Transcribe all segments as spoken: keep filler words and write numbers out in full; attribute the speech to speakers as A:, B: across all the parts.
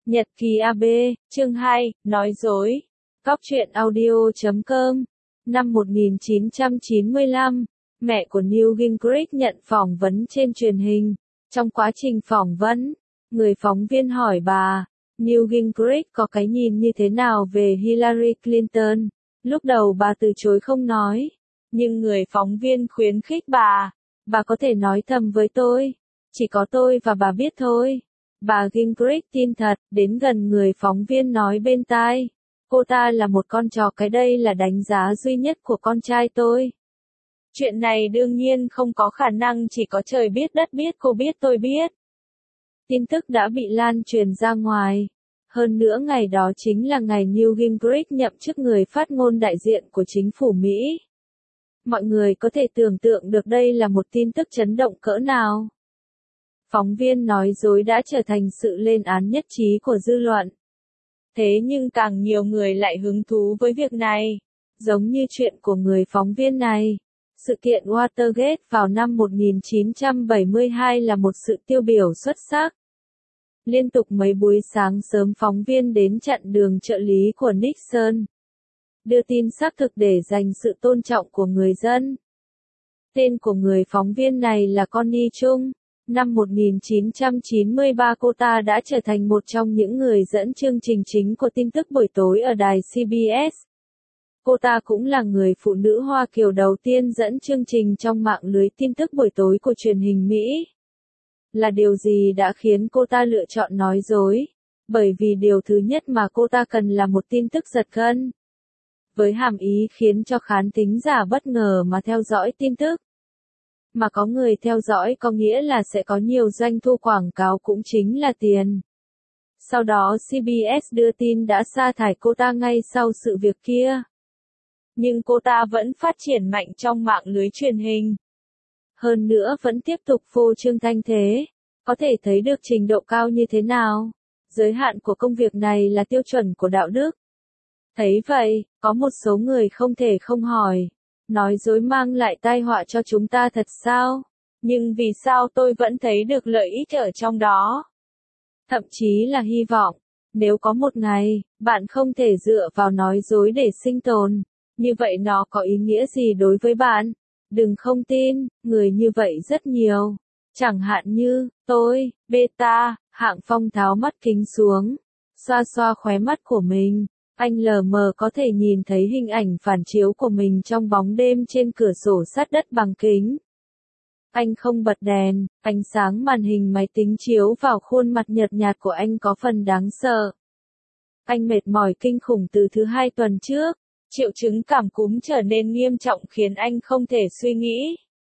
A: Nhật ký a bê, chương hai, nói dối. Cóc truyện audio chấm com. Năm một nghìn chín trăm chín mươi lăm, mẹ của Newt Gingrich nhận phỏng vấn trên truyền hình. Trong quá trình phỏng vấn, người phóng viên hỏi bà, Newt Gingrich có cái nhìn như thế nào về Hillary Clinton. Lúc đầu bà từ chối không nói, nhưng người phóng viên khuyến khích bà, bà có thể nói thầm với tôi, chỉ có tôi và bà biết thôi. Bà Gingrich tin thật, đến gần người phóng viên nói bên tai, cô ta là một con chó, cái đây là đánh giá duy nhất của con trai tôi. Chuyện này đương nhiên không có khả năng, chỉ có trời biết đất biết, cô biết tôi biết. Tin tức đã bị lan truyền ra ngoài. Hơn nữa ngày đó chính là ngày Newt Gingrich nhậm chức người phát ngôn đại diện của chính phủ Mỹ. Mọi người có thể tưởng tượng được đây là một tin tức chấn động cỡ nào. Phóng viên nói dối đã trở thành sự lên án nhất trí của dư luận. Thế nhưng càng nhiều người lại hứng thú với việc này. Giống như chuyện của người phóng viên này. Sự kiện Watergate vào năm một nghìn chín trăm bảy mươi hai là một sự tiêu biểu xuất sắc. Liên tục mấy buổi sáng sớm phóng viên đến chặn đường trợ lý của Nixon. Đưa tin xác thực để giành sự tôn trọng của người dân. Tên của người phóng viên này là Connie Chung. Năm một nghìn chín trăm chín mươi ba cô ta đã trở thành một trong những người dẫn chương trình chính của tin tức buổi tối ở đài xê bê ét. Cô ta cũng là người phụ nữ Hoa Kiều đầu tiên dẫn chương trình trong mạng lưới tin tức buổi tối của truyền hình Mỹ. Là điều gì đã khiến cô ta lựa chọn nói dối? Bởi vì điều thứ nhất mà cô ta cần là một tin tức giật gân. Với hàm ý khiến cho khán thính giả bất ngờ mà theo dõi tin tức. Mà có người theo dõi có nghĩa là sẽ có nhiều doanh thu quảng cáo, cũng chính là tiền. Sau đó xê bê ét đưa tin đã sa thải cô ta ngay sau sự việc kia. Nhưng cô ta vẫn phát triển mạnh trong mạng lưới truyền hình. Hơn nữa vẫn tiếp tục phô trương thanh thế. Có thể thấy được trình độ cao như thế nào. Giới hạn của công việc này là tiêu chuẩn của đạo đức. Thấy vậy, có một số người không thể không hỏi. Nói dối mang lại tai họa cho chúng ta thật sao? Nhưng vì sao tôi vẫn thấy được lợi ích ở trong đó? Thậm chí là hy vọng, nếu có một ngày, bạn không thể dựa vào nói dối để sinh tồn, như vậy nó có ý nghĩa gì đối với bạn? Đừng không tin, người như vậy rất nhiều. Chẳng hạn như, tôi, Beta, Hạng Phong tháo mắt kính xuống, xoa xoa khóe mắt của mình. Anh lờ mờ có thể nhìn thấy hình ảnh phản chiếu của mình trong bóng đêm trên cửa sổ sát đất bằng kính. Anh không bật đèn, ánh sáng màn hình máy tính chiếu vào khuôn mặt nhợt nhạt của anh có phần đáng sợ. Anh mệt mỏi kinh khủng từ thứ hai tuần trước, triệu chứng cảm cúm trở nên nghiêm trọng khiến anh không thể suy nghĩ.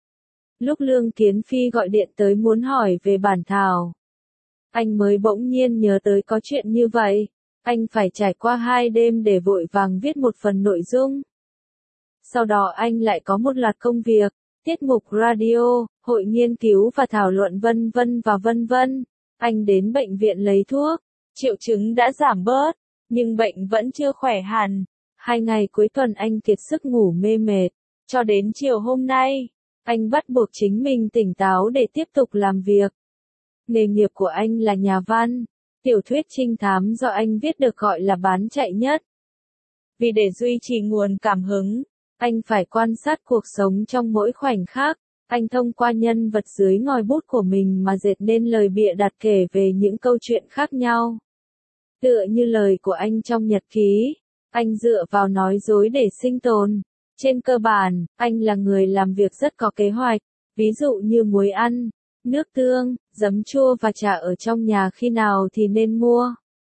A: Lúc Lương Kiến Phi gọi điện tới muốn hỏi về bản thảo, anh mới bỗng nhiên nhớ tới có chuyện như vậy. Anh phải trải qua hai đêm để vội vàng viết một phần nội dung. Sau đó anh lại có một loạt công việc, tiết mục radio, hội nghiên cứu và thảo luận vân vân và vân vân. Anh đến bệnh viện lấy thuốc, triệu chứng đã giảm bớt, nhưng bệnh vẫn chưa khỏe hẳn. Hai ngày cuối tuần anh kiệt sức ngủ mê mệt, cho đến chiều hôm nay, anh bắt buộc chính mình tỉnh táo để tiếp tục làm việc. Nghề nghiệp của anh là nhà văn. Tiểu thuyết trinh thám do anh viết được gọi là bán chạy nhất. Vì để duy trì nguồn cảm hứng, anh phải quan sát cuộc sống trong mỗi khoảnh khắc. Anh thông qua nhân vật dưới ngòi bút của mình mà dệt nên lời bịa đặt kể về những câu chuyện khác nhau. Tựa như lời của anh trong nhật ký, anh dựa vào nói dối để sinh tồn. Trên cơ bản, anh là người làm việc rất có kế hoạch, ví dụ như muối ăn, nước tương, giấm chua và trà ở trong nhà khi nào thì nên mua.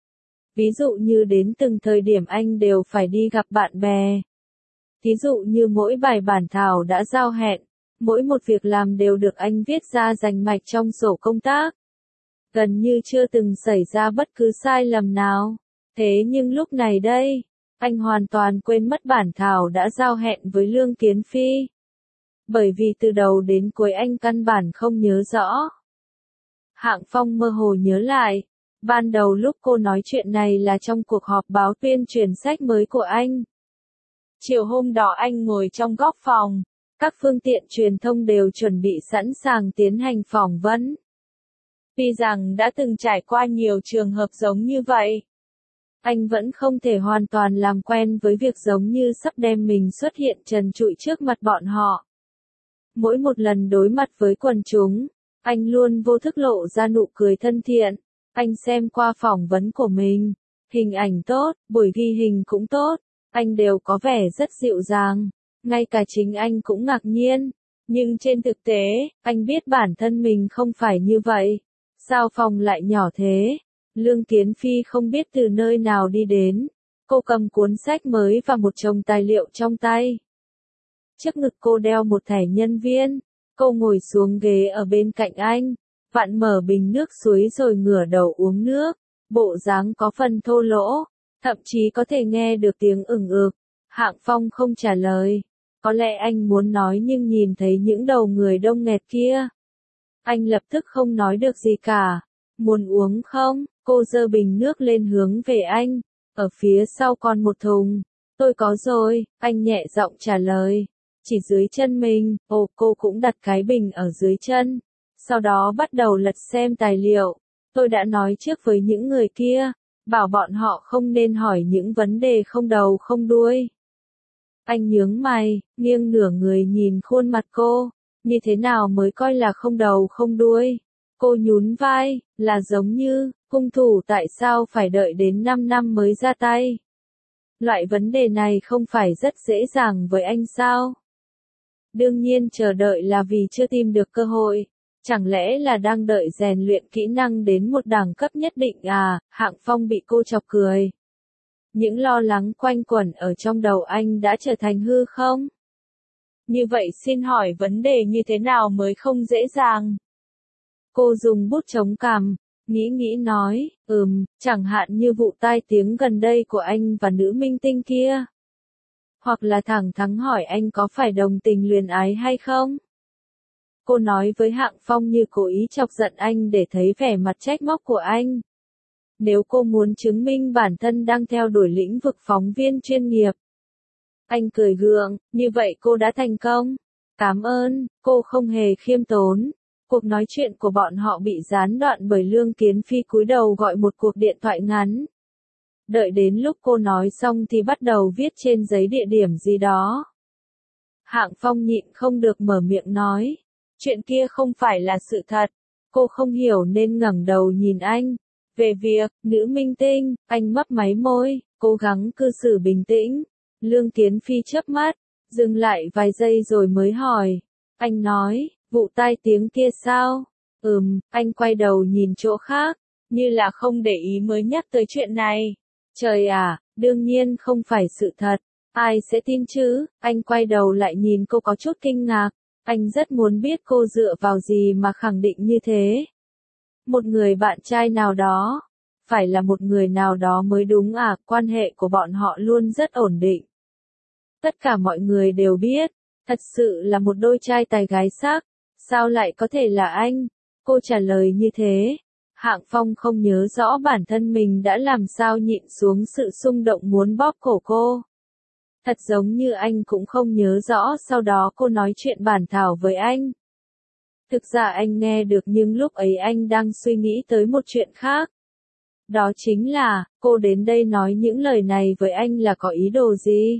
A: Ví dụ như đến từng thời điểm anh đều phải đi gặp bạn bè. Thí dụ như mỗi bài bản thảo đã giao hẹn, mỗi một việc làm đều được anh viết ra rành mạch trong sổ công tác. Gần như chưa từng xảy ra bất cứ sai lầm nào. Thế nhưng lúc này đây, anh hoàn toàn quên mất bản thảo đã giao hẹn với Lương Kiến Phi. Bởi vì từ đầu đến cuối anh căn bản không nhớ rõ. Hạng Phong mơ hồ nhớ lại, ban đầu lúc cô nói chuyện này là trong cuộc họp báo tuyên truyền sách mới của anh. Chiều hôm đó anh ngồi trong góc phòng, các phương tiện truyền thông đều chuẩn bị sẵn sàng tiến hành phỏng vấn. Tuy rằng đã từng trải qua nhiều trường hợp giống như vậy, anh vẫn không thể hoàn toàn làm quen với việc giống như sắp đem mình xuất hiện trần trụi trước mặt bọn họ. Mỗi một lần đối mặt với quần chúng, anh luôn vô thức lộ ra nụ cười thân thiện. Anh xem qua phỏng vấn của mình, hình ảnh tốt, buổi ghi hình cũng tốt, anh đều có vẻ rất dịu dàng. Ngay cả chính anh cũng ngạc nhiên. Nhưng trên thực tế, anh biết bản thân mình không phải như vậy. Sao phòng lại nhỏ thế? Lương Kiến Phi không biết từ nơi nào đi đến. Cô cầm cuốn sách mới và một chồng tài liệu trong tay. Trước ngực cô đeo một thẻ nhân viên. Cô ngồi xuống ghế ở bên cạnh anh, vặn mở bình nước suối rồi ngửa đầu uống nước. Bộ dáng có phần thô lỗ, thậm chí có thể nghe được tiếng ửng ực. Hạng Phong không trả lời. Có lẽ anh muốn nói nhưng nhìn thấy những đầu người đông nghẹt kia, anh lập tức không nói được gì cả. Muốn uống không? Cô giơ bình nước lên hướng về anh. Ở phía sau còn một thùng. Tôi có rồi, anh nhẹ giọng trả lời. Chỉ dưới chân mình, ồ cô cũng đặt cái bình ở dưới chân. Sau đó bắt đầu lật xem tài liệu. Tôi đã nói trước với những người kia, bảo bọn họ không nên hỏi những vấn đề không đầu không đuôi. Anh nhướng mày, nghiêng nửa người nhìn khuôn mặt cô. Như thế nào mới coi là không đầu không đuôi? Cô nhún vai, là giống như, hung thủ tại sao phải đợi đến năm năm mới ra tay? Loại vấn đề này không phải rất dễ dàng với anh sao? Đương nhiên chờ đợi là vì chưa tìm được cơ hội. Chẳng lẽ là đang đợi rèn luyện kỹ năng đến một đẳng cấp nhất định à? Hạng Phong bị cô chọc cười. Những lo lắng quanh quẩn ở trong đầu anh đã trở thành hư không? Như vậy xin hỏi vấn đề như thế nào mới không dễ dàng? Cô dùng bút chống cằm, nghĩ nghĩ nói, ừm, chẳng hạn như vụ tai tiếng gần đây của anh và nữ minh tinh kia. Hoặc là thẳng thắn hỏi anh có phải đồng tình luyến ái hay không? Cô nói với Hạng Phong như cố ý chọc giận anh để thấy vẻ mặt trách móc của anh. Nếu cô muốn chứng minh bản thân đang theo đuổi lĩnh vực phóng viên chuyên nghiệp. Anh cười gượng, như vậy cô đã thành công. Cảm ơn, cô không hề khiêm tốn. Cuộc nói chuyện của bọn họ bị gián đoạn bởi Lương Kiến Phi cúi đầu gọi một cuộc điện thoại ngắn. Đợi đến lúc cô nói xong thì bắt đầu viết trên giấy địa điểm gì đó. Hạng Phong nhịn không được mở miệng nói. Chuyện kia không phải là sự thật. Cô không hiểu nên ngẩng đầu nhìn anh. Về việc, nữ minh tinh, anh mấp máy môi, cố gắng cư xử bình tĩnh. Lương Kiến Phi chớp mắt, dừng lại vài giây rồi mới hỏi. Anh nói, vụ tai tiếng kia sao? Ừm, anh quay đầu nhìn chỗ khác, như là không để ý mới nhắc tới chuyện này. Trời à, đương nhiên không phải sự thật. Ai sẽ tin chứ? Anh quay đầu lại nhìn cô có chút kinh ngạc. Anh rất muốn biết cô dựa vào gì mà khẳng định như thế. Một người bạn trai nào đó. Phải là một người nào đó mới đúng à, quan hệ của bọn họ luôn rất ổn định. Tất cả mọi người đều biết, thật sự là một đôi trai tài gái sắc, sao lại có thể là anh? Cô trả lời như thế. Hạng Phong không nhớ rõ bản thân mình đã làm sao nhịn xuống sự xung động muốn bóp cổ cô. Thật giống như anh cũng không nhớ rõ sau đó cô nói chuyện bản thảo với anh. Thực ra anh nghe được nhưng lúc ấy anh đang suy nghĩ tới một chuyện khác. Đó chính là, cô đến đây nói những lời này với anh là có ý đồ gì?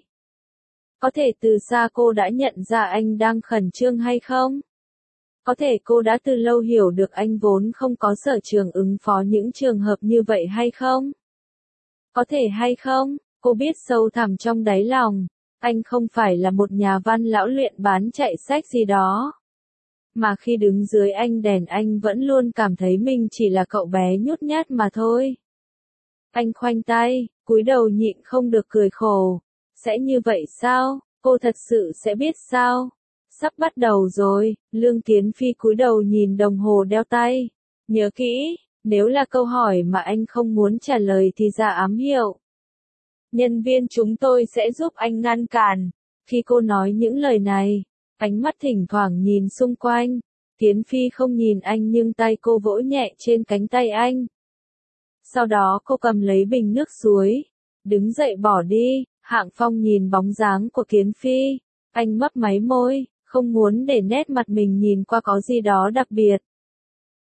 A: Có thể từ xa cô đã nhận ra anh đang khẩn trương hay không? Có thể cô đã từ lâu hiểu được anh vốn không có sở trường ứng phó những trường hợp như vậy hay không? Có thể hay không? Cô biết sâu thẳm trong đáy lòng, anh không phải là một nhà văn lão luyện bán chạy sách gì đó. Mà khi đứng dưới ánh đèn anh vẫn luôn cảm thấy mình chỉ là cậu bé nhút nhát mà thôi. Anh khoanh tay, cúi đầu nhịn không được cười khổ. Sẽ như vậy sao? Cô thật sự sẽ biết sao? Sắp bắt đầu rồi, Lương Kiến Phi cúi đầu nhìn đồng hồ đeo tay. Nhớ kỹ, nếu là câu hỏi mà anh không muốn trả lời thì ra ám hiệu. Nhân viên chúng tôi sẽ giúp anh ngăn cản. Khi cô nói những lời này, ánh mắt thỉnh thoảng nhìn xung quanh. Kiến Phi không nhìn anh nhưng tay cô vỗ nhẹ trên cánh tay anh. Sau đó cô cầm lấy bình nước suối, đứng dậy bỏ đi. Hạng Phong nhìn bóng dáng của Kiến Phi, anh mấp máy môi, không muốn để nét mặt mình nhìn qua có gì đó đặc biệt.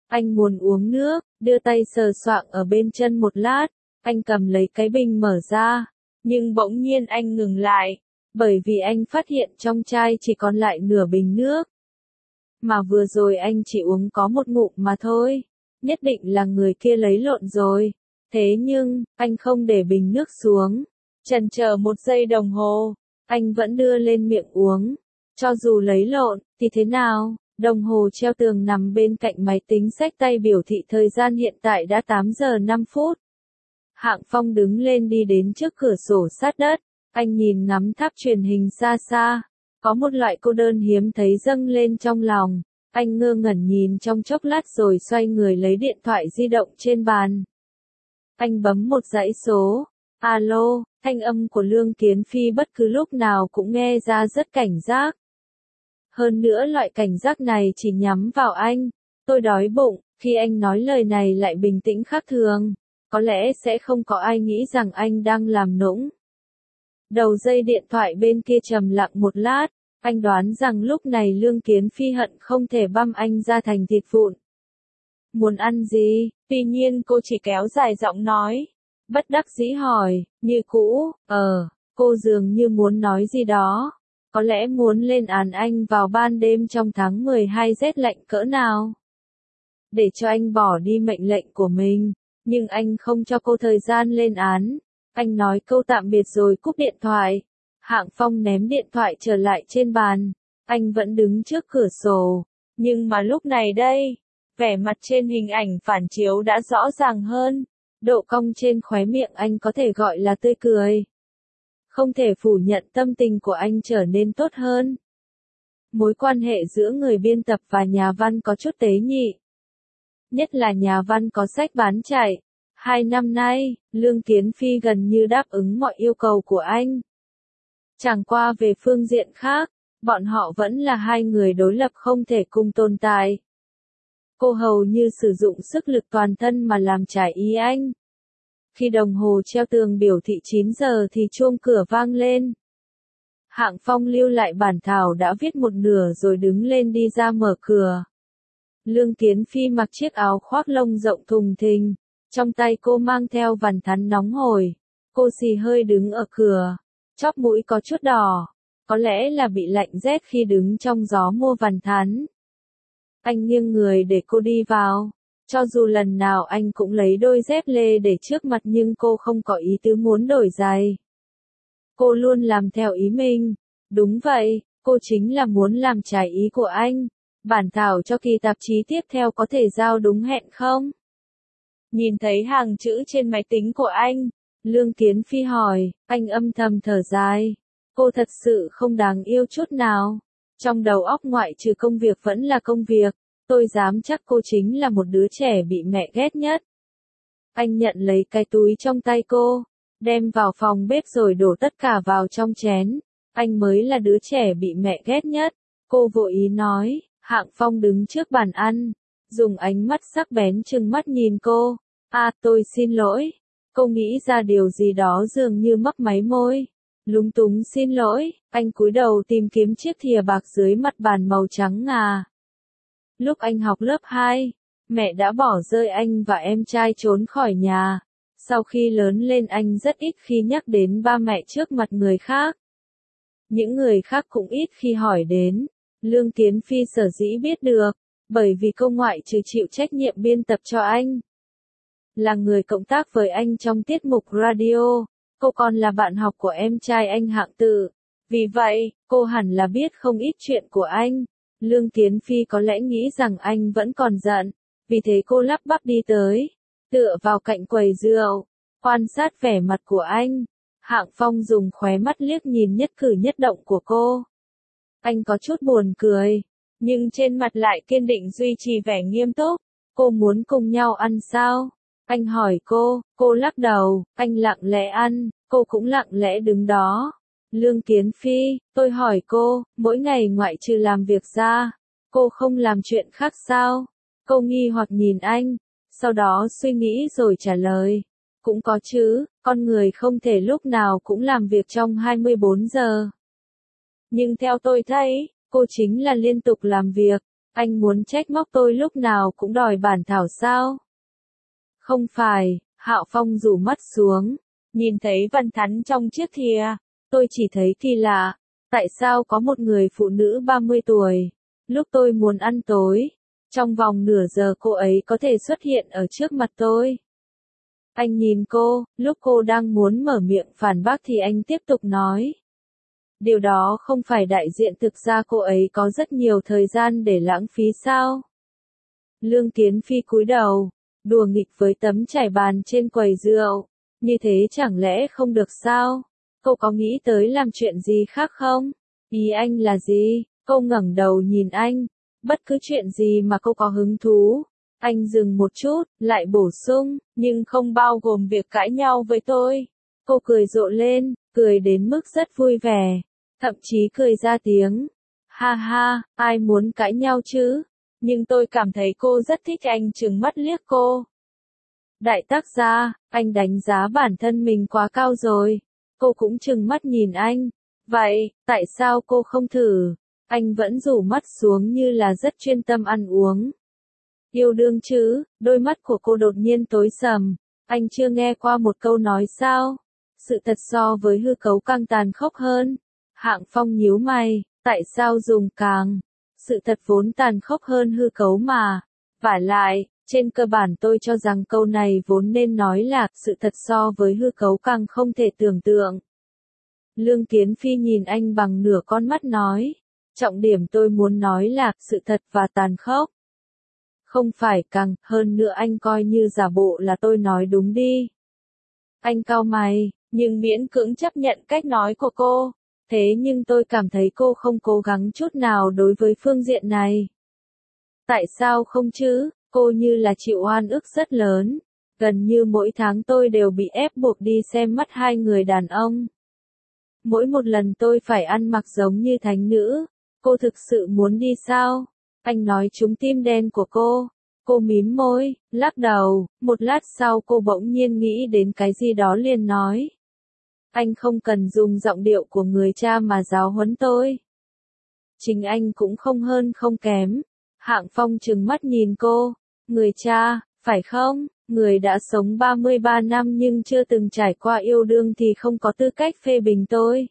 A: Anh muốn uống nước, đưa tay sờ soạng ở bên chân một lát, anh cầm lấy cái bình mở ra, nhưng bỗng nhiên anh ngừng lại, bởi vì anh phát hiện trong chai chỉ còn lại nửa bình nước. Mà vừa rồi anh chỉ uống có một ngụm mà thôi, nhất định là người kia lấy lộn rồi. Thế nhưng, anh không để bình nước xuống, chần chờ một giây đồng hồ, anh vẫn đưa lên miệng uống. Cho dù lấy lộn, thì thế nào? Đồng hồ treo tường nằm bên cạnh máy tính xách tay biểu thị thời gian hiện tại đã tám giờ năm phút. Hạng Phong đứng lên đi đến trước cửa sổ sát đất, anh nhìn ngắm tháp truyền hình xa xa, có một loại cô đơn hiếm thấy dâng lên trong lòng. Anh ngơ ngẩn nhìn trong chốc lát rồi xoay người lấy điện thoại di động trên bàn. Anh bấm một dãy số. Alo, thanh âm của Lương Kiến Phi bất cứ lúc nào cũng nghe ra rất cảnh giác. Hơn nữa loại cảnh giác này chỉ nhắm vào anh. Tôi đói bụng, khi anh nói lời này lại bình tĩnh khác thường. Có lẽ sẽ không có ai nghĩ rằng anh đang làm nũng. Đầu dây điện thoại bên kia trầm lặng một lát. Anh đoán rằng lúc này Lương Kiến Phi hận không thể băm anh ra thành thịt vụn. Muốn ăn gì? Tuy nhiên cô chỉ kéo dài giọng nói. Bất đắc dĩ hỏi, như cũ, ờ, cô dường như muốn nói gì đó. Có lẽ muốn lên án anh vào ban đêm trong tháng mười hai rét lạnh cỡ nào. Để cho anh bỏ đi mệnh lệnh của mình, nhưng anh không cho cô thời gian lên án. Anh nói câu tạm biệt rồi cúp điện thoại. Hạng Phong ném điện thoại trở lại trên bàn. Anh vẫn đứng trước cửa sổ. Nhưng mà lúc này đây, vẻ mặt trên hình ảnh phản chiếu đã rõ ràng hơn. Độ cong trên khóe miệng anh có thể gọi là tươi cười. Không thể phủ nhận tâm tình của anh trở nên tốt hơn. Mối quan hệ giữa người biên tập và nhà văn có chút tế nhị. Nhất là nhà văn có sách bán chạy. Hai năm nay, Lương Kiến Phi gần như đáp ứng mọi yêu cầu của anh. Chẳng qua về phương diện khác, bọn họ vẫn là hai người đối lập không thể cùng tồn tại. Cô hầu như sử dụng sức lực toàn thân mà làm trái ý anh. Khi đồng hồ treo tường biểu thị chín giờ thì chuông cửa vang lên. Hạng Phong lưu lại bản thảo đã viết một nửa rồi đứng lên đi ra mở cửa. Lương Kiến Phi mặc chiếc áo khoác lông rộng thùng thình, trong tay cô mang theo vằn thắn nóng hổi. Cô xì hơi đứng ở cửa, chóp mũi có chút đỏ, có lẽ là bị lạnh rét khi đứng trong gió mua vằn thắn. Anh nghiêng người để cô đi vào. Cho dù lần nào anh cũng lấy đôi dép lê để trước mặt nhưng cô không có ý tứ muốn đổi giày. Cô luôn làm theo ý mình. Đúng vậy, cô chính là muốn làm trái ý của anh. Bản thảo cho kỳ tạp chí tiếp theo có thể giao đúng hẹn không? Nhìn thấy hàng chữ trên máy tính của anh, Lương Kiến Phi hỏi, anh âm thầm thở dài. Cô thật sự không đáng yêu chút nào. Trong đầu óc ngoại trừ công việc vẫn là công việc. Tôi dám chắc cô chính là một đứa trẻ bị mẹ ghét nhất. Anh nhận lấy cái túi trong tay cô, đem vào phòng bếp rồi đổ tất cả vào trong chén. Anh mới là đứa trẻ bị mẹ ghét nhất. Cô vội ý nói. Hạng Phong đứng trước bàn ăn, dùng ánh mắt sắc bén trừng mắt nhìn cô. À, tôi xin lỗi. Cô nghĩ ra điều gì đó dường như mấp máy môi. Lúng túng xin lỗi, anh cúi đầu tìm kiếm chiếc thìa bạc dưới mặt bàn màu trắng ngà. Lúc anh học lớp hai, mẹ đã bỏ rơi anh và em trai trốn khỏi nhà. Sau khi lớn lên anh rất ít khi nhắc đến ba mẹ trước mặt người khác. Những người khác cũng ít khi hỏi đến. Lương Kiến Phi sở dĩ biết được, bởi vì cô ngoại trừ chịu trách nhiệm biên tập cho anh. Là người cộng tác với anh trong tiết mục radio, cô còn là bạn học của em trai anh Hạng Tự. Vì vậy, cô hẳn là biết không ít chuyện của anh. Lương Kiến Phi có lẽ nghĩ rằng anh vẫn còn giận, vì thế cô lắp bắp đi tới, tựa vào cạnh quầy rượu, quan sát vẻ mặt của anh. Hạng Phong dùng khóe mắt liếc nhìn nhất cử nhất động của cô. Anh có chút buồn cười, nhưng trên mặt lại kiên định duy trì vẻ nghiêm túc. Cô muốn cùng nhau ăn sao? Anh hỏi cô, cô lắc đầu, anh lặng lẽ ăn, cô cũng lặng lẽ đứng đó. Lương Kiến Phi, tôi hỏi cô, mỗi ngày ngoại trừ làm việc ra, cô không làm chuyện khác sao? Cô nghi hoặc nhìn anh, sau đó suy nghĩ rồi trả lời. Cũng có chứ, con người không thể lúc nào cũng làm việc trong hai mươi bốn giờ. Nhưng theo tôi thấy, cô chính là liên tục làm việc. Anh muốn trách móc tôi lúc nào cũng đòi bản thảo sao? Không phải, Hạo Phong rủ mắt xuống, nhìn thấy văn thắn trong chiếc thìa. Tôi chỉ thấy kỳ lạ, tại sao có một người phụ nữ ba mươi tuổi, lúc tôi muốn ăn tối, trong vòng nửa giờ cô ấy có thể xuất hiện ở trước mặt tôi. Anh nhìn cô, lúc cô đang muốn mở miệng phản bác thì anh tiếp tục nói. Điều đó không phải đại diện thực ra cô ấy có rất nhiều thời gian để lãng phí sao? Lương Kiến Phi cúi đầu, đùa nghịch với tấm trải bàn trên quầy rượu. Như thế chẳng lẽ không được sao? Cô có nghĩ tới làm chuyện gì khác không? Ý anh là gì? Cô ngẩng đầu nhìn anh. Bất cứ chuyện gì mà cô có hứng thú. Anh dừng một chút, lại bổ sung, nhưng không bao gồm việc cãi nhau với tôi. Cô cười rộ lên, cười đến mức rất vui vẻ, thậm chí cười ra tiếng. Ha ha, ai muốn cãi nhau chứ? Nhưng tôi cảm thấy cô rất thích anh trừng mắt liếc cô. Đại tác gia, anh đánh giá bản thân mình quá cao rồi. Cô cũng trừng mắt nhìn anh. Vậy, tại sao cô không thử? Anh vẫn rủ mắt xuống như là rất chuyên tâm ăn uống. Yêu đương chứ, đôi mắt của cô đột nhiên tối sầm. Anh chưa nghe qua một câu nói sao? Sự thật so với hư cấu càng tàn khốc hơn. Hạng Phong nhíu mày, tại sao dùng càng? Sự thật vốn tàn khốc hơn hư cấu mà. Vả lại, trên cơ bản tôi cho rằng câu này vốn nên nói là sự thật so với hư cấu càng không thể tưởng tượng. Lương Kiến Phi nhìn anh bằng nửa con mắt nói. Trọng điểm tôi muốn nói là sự thật và tàn khốc. Không phải càng, hơn nữa anh coi như giả bộ là tôi nói đúng đi. Anh cau mày, nhưng miễn cưỡng chấp nhận cách nói của cô. Thế nhưng tôi cảm thấy cô không cố gắng chút nào đối với phương diện này. Tại sao không chứ? Cô như là chịu oan ức rất lớn. Gần như mỗi tháng tôi đều bị ép buộc đi xem mắt hai người đàn ông. Mỗi một lần tôi phải ăn mặc giống như thánh nữ. Cô thực sự muốn đi sao? Anh nói trúng tim đen của cô. Cô mím môi, lắc đầu, một lát sau cô bỗng nhiên nghĩ đến cái gì đó liền nói. Anh không cần dùng giọng điệu của người cha mà giáo huấn tôi. Chính anh cũng không hơn không kém. Hạng Phong trừng mắt nhìn cô. Người cha, phải không? Người đã sống ba mươi ba năm nhưng chưa từng trải qua yêu đương thì không có tư cách phê bình tôi.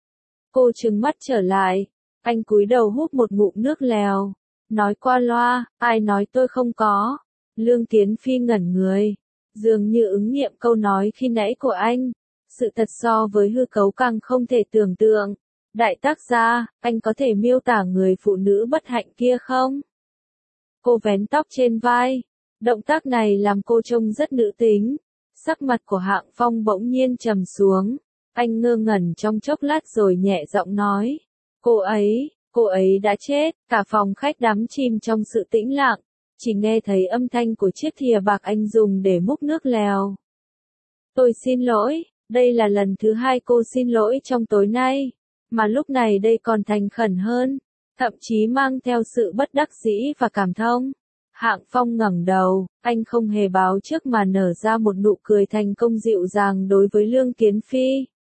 A: Cô trừng mắt trở lại. Anh cúi đầu hút một ngụm nước lèo. Nói qua loa, ai nói tôi không có. Lương Kiến Phi ngẩn người. Dường như ứng nghiệm câu nói khi nãy của anh. Sự thật so với hư cấu càng không thể tưởng tượng. Đại tác gia, anh có thể miêu tả người phụ nữ bất hạnh kia không? Cô vén tóc trên vai. Động tác này làm cô trông rất nữ tính. Sắc mặt của Hạng Phong bỗng nhiên trầm xuống. Anh ngơ ngẩn trong chốc lát rồi nhẹ giọng nói. Cô ấy, cô ấy đã chết. Cả phòng khách đắm chìm trong sự tĩnh lặng. Chỉ nghe thấy âm thanh của chiếc thìa bạc anh dùng để múc nước lèo. Tôi xin lỗi, đây là lần thứ hai cô xin lỗi trong tối nay. Mà lúc này đây còn thành khẩn hơn. Thậm chí mang theo sự bất đắc dĩ và cảm thông. Hạng Phong ngẩng đầu, anh không hề báo trước mà nở ra một nụ cười thành công dịu dàng đối với Lương Kiến Phi.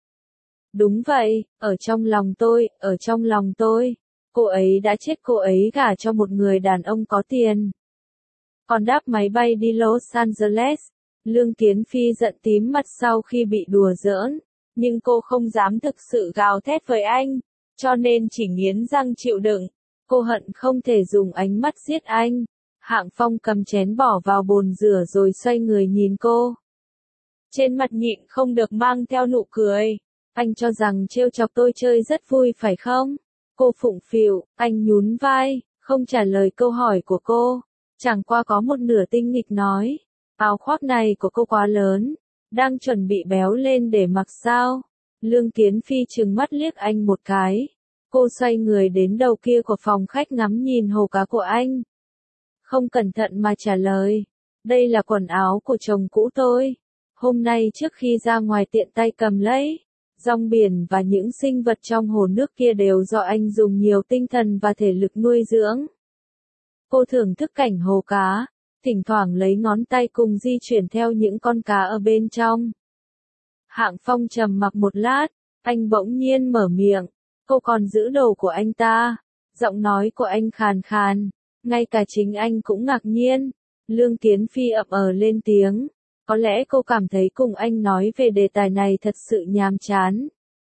A: Đúng vậy, ở trong lòng tôi, ở trong lòng tôi, cô ấy đã chết, cô ấy gả cho một người đàn ông có tiền. Còn đáp máy bay đi Los Angeles, Lương Kiến Phi giận tím mặt sau khi bị đùa giỡn, nhưng cô không dám thực sự gào thét với anh, cho nên chỉ nghiến răng chịu đựng. Cô hận không thể dùng ánh mắt giết anh. Hạng Phong cầm chén bỏ vào bồn rửa rồi xoay người nhìn cô. Trên mặt nhịn không được mang theo nụ cười. Anh cho rằng trêu chọc tôi chơi rất vui phải không? Cô phụng phịu, anh nhún vai, không trả lời câu hỏi của cô. Chẳng qua có một nửa tinh nghịch nói. Áo khoác này của cô quá lớn. Đang chuẩn bị béo lên để mặc sao? Lương Kiến Phi trừng mắt liếc anh một cái. Cô xoay người đến đầu kia của phòng khách ngắm nhìn hồ cá của anh. Không cẩn thận mà trả lời. Đây là quần áo của chồng cũ tôi. Hôm nay trước khi ra ngoài tiện tay cầm lấy. Rong biển và những sinh vật trong hồ nước kia đều do anh dùng nhiều tinh thần và thể lực nuôi dưỡng. Cô thưởng thức cảnh hồ cá, thỉnh thoảng lấy ngón tay cùng di chuyển theo những con cá ở bên trong. Hạng Phong trầm mặc một lát, anh bỗng nhiên mở miệng. Cô còn giữ đồ của anh ta. Giọng nói của anh khàn khàn. Ngay cả chính anh cũng ngạc nhiên. Lương Kiến Phi ậm ờ lên tiếng. Có lẽ cô cảm thấy cùng anh nói về đề tài này thật sự nhàm chán.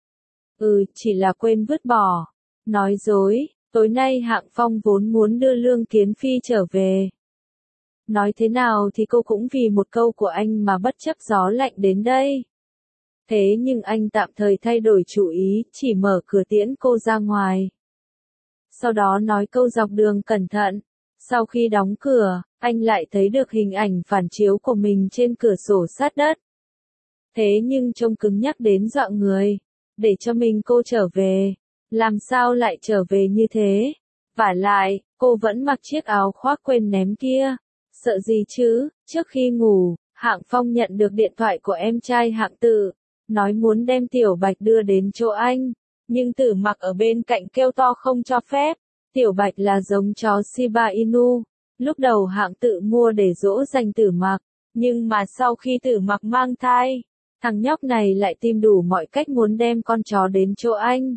A: Ừ, chỉ là quên vứt bỏ. Nói dối, tối nay Hạng Phong vốn muốn đưa Lương Kiến Phi trở về. Nói thế nào thì cô cũng vì một câu của anh mà bất chấp gió lạnh đến đây. Thế nhưng anh tạm thời thay đổi chủ ý, chỉ mở cửa tiễn cô ra ngoài. Sau đó nói câu dọc đường cẩn thận. Sau khi đóng cửa, anh lại thấy được hình ảnh phản chiếu của mình trên cửa sổ sát đất. Thế nhưng trông cứng nhắc đến dọa người. Để cho mình cô trở về. Làm sao lại trở về như thế? Vả lại, cô vẫn mặc chiếc áo khoác quên ném kia. Sợ gì chứ? Trước khi ngủ, Hạng Phong nhận được điện thoại của em trai Hạng Tự. Nói muốn đem Tiểu Bạch đưa đến chỗ anh. Nhưng Tử Mặc ở bên cạnh kêu to không cho phép. Tiểu Bạch là giống chó Shiba Inu. Lúc đầu Hạng Tự mua để dỗ dành Tử Mặc. Nhưng mà sau khi Tử Mặc mang thai, thằng nhóc này lại tìm đủ mọi cách muốn đem con chó đến chỗ anh.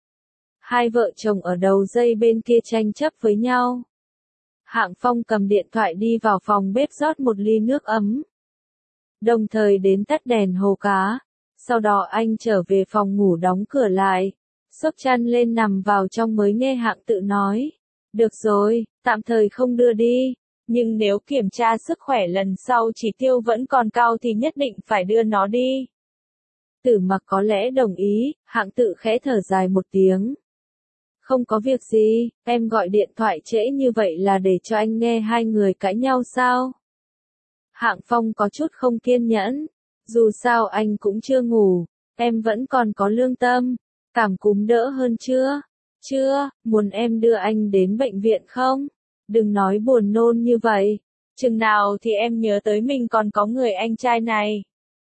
A: Hai vợ chồng ở đầu dây bên kia tranh chấp với nhau. Hạng Phong cầm điện thoại đi vào phòng bếp rót một ly nước ấm. Đồng thời đến tắt đèn hồ cá. Sau đó anh trở về phòng ngủ đóng cửa lại. Xốc chăn lên nằm vào trong mới nghe Hạng Tự nói. Được rồi, tạm thời không đưa đi. Nhưng nếu kiểm tra sức khỏe lần sau chỉ tiêu vẫn còn cao thì nhất định phải đưa nó đi. Tử Mặc có lẽ đồng ý, Hạng Tự khẽ thở dài một tiếng. Không có việc gì, em gọi điện thoại trễ như vậy là để cho anh nghe hai người cãi nhau sao? Hạng Phong có chút không kiên nhẫn. Dù sao anh cũng chưa ngủ, em vẫn còn có lương tâm. Cảm cúm đỡ hơn chưa? Chưa, muốn em đưa anh đến bệnh viện không? Đừng nói buồn nôn như vậy. Chừng nào thì em nhớ tới mình còn có người anh trai này.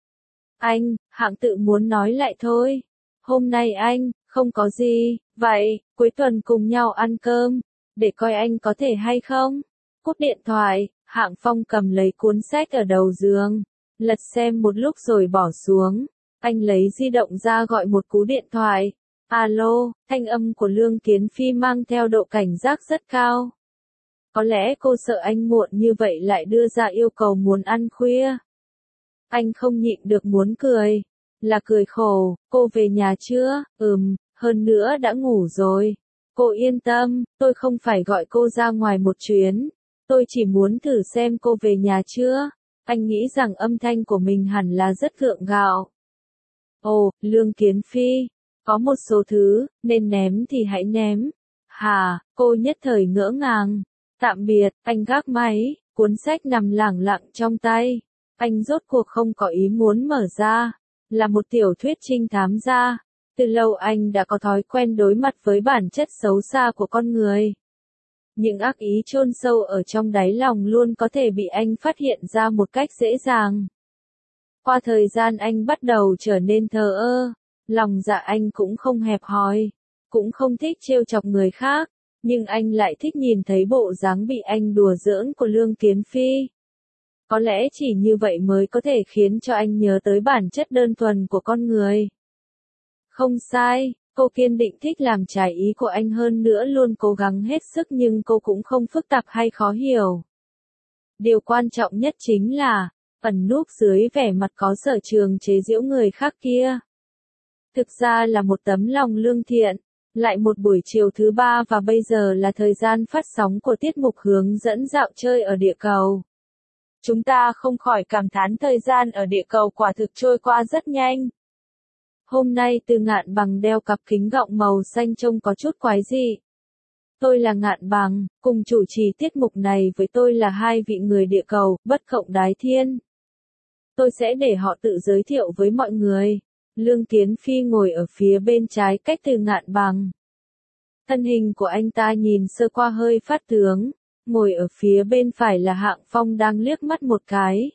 A: Anh, Hạng Tự muốn nói lại thôi. Hôm nay anh, không có gì, vậy, cuối tuần cùng nhau ăn cơm, để coi anh có thể hay không? Cúp điện thoại, Hạng Phong cầm lấy cuốn sách ở đầu giường, lật xem một lúc rồi bỏ xuống. Anh lấy di động ra gọi một cú điện thoại. Alo, thanh âm của Lương Kiến Phi mang theo độ cảnh giác rất cao. Có lẽ cô sợ anh muộn như vậy lại đưa ra yêu cầu muốn ăn khuya. Anh không nhịn được muốn cười. Là cười khổ, cô về nhà chưa? Ừm, hơn nữa đã ngủ rồi. Cô yên tâm, tôi không phải gọi cô ra ngoài một chuyến. Tôi chỉ muốn thử xem cô về nhà chưa. Anh nghĩ rằng âm thanh của mình hẳn là rất gượng gạo. Ồ, Lương Kiến Phi, có một số thứ, nên ném thì hãy ném. Hà, cô nhất thời ngỡ ngàng. Tạm biệt, anh gác máy, cuốn sách nằm lẳng lặng trong tay. Anh rốt cuộc không có ý muốn mở ra. Là một tiểu thuyết trinh thám gia. Từ lâu anh đã có thói quen đối mặt với bản chất xấu xa của con người. Những ác ý chôn sâu ở trong đáy lòng luôn có thể bị anh phát hiện ra một cách dễ dàng. Qua thời gian anh bắt đầu trở nên thờ ơ. Lòng dạ anh cũng không hẹp hòi. Cũng không thích trêu chọc người khác. Nhưng anh lại thích nhìn thấy bộ dáng bị anh đùa giỡn của Lương Kiến Phi. Có lẽ chỉ như vậy mới có thể khiến cho anh nhớ tới bản chất đơn thuần của con người. Không sai, cô kiên định thích làm trái ý của anh hơn nữa luôn cố gắng hết sức nhưng cô cũng không phức tạp hay khó hiểu. Điều quan trọng nhất chính là, ẩn núp dưới vẻ mặt có sở trường chế giễu người khác kia. Thực ra là một tấm lòng lương thiện. Lại một buổi chiều thứ ba và bây giờ là thời gian phát sóng của tiết mục hướng dẫn dạo chơi ở địa cầu. Chúng ta không khỏi cảm thán thời gian ở địa cầu quả thực trôi qua rất nhanh. Hôm nay Từ Ngạn Bằng đeo cặp kính gọng màu xanh trông có chút quái dị. Tôi là Ngạn Bằng, cùng chủ trì tiết mục này với tôi là hai vị người địa cầu, Bất Cộng Đái Thiên. Tôi sẽ để họ tự giới thiệu với mọi người. Lương Kiến Phi ngồi ở phía bên trái cách Từ Ngạn Bằng. Thân hình của anh ta nhìn sơ qua hơi phát tướng. Ngồi ở phía bên phải là Hạng Phong đang liếc mắt một cái.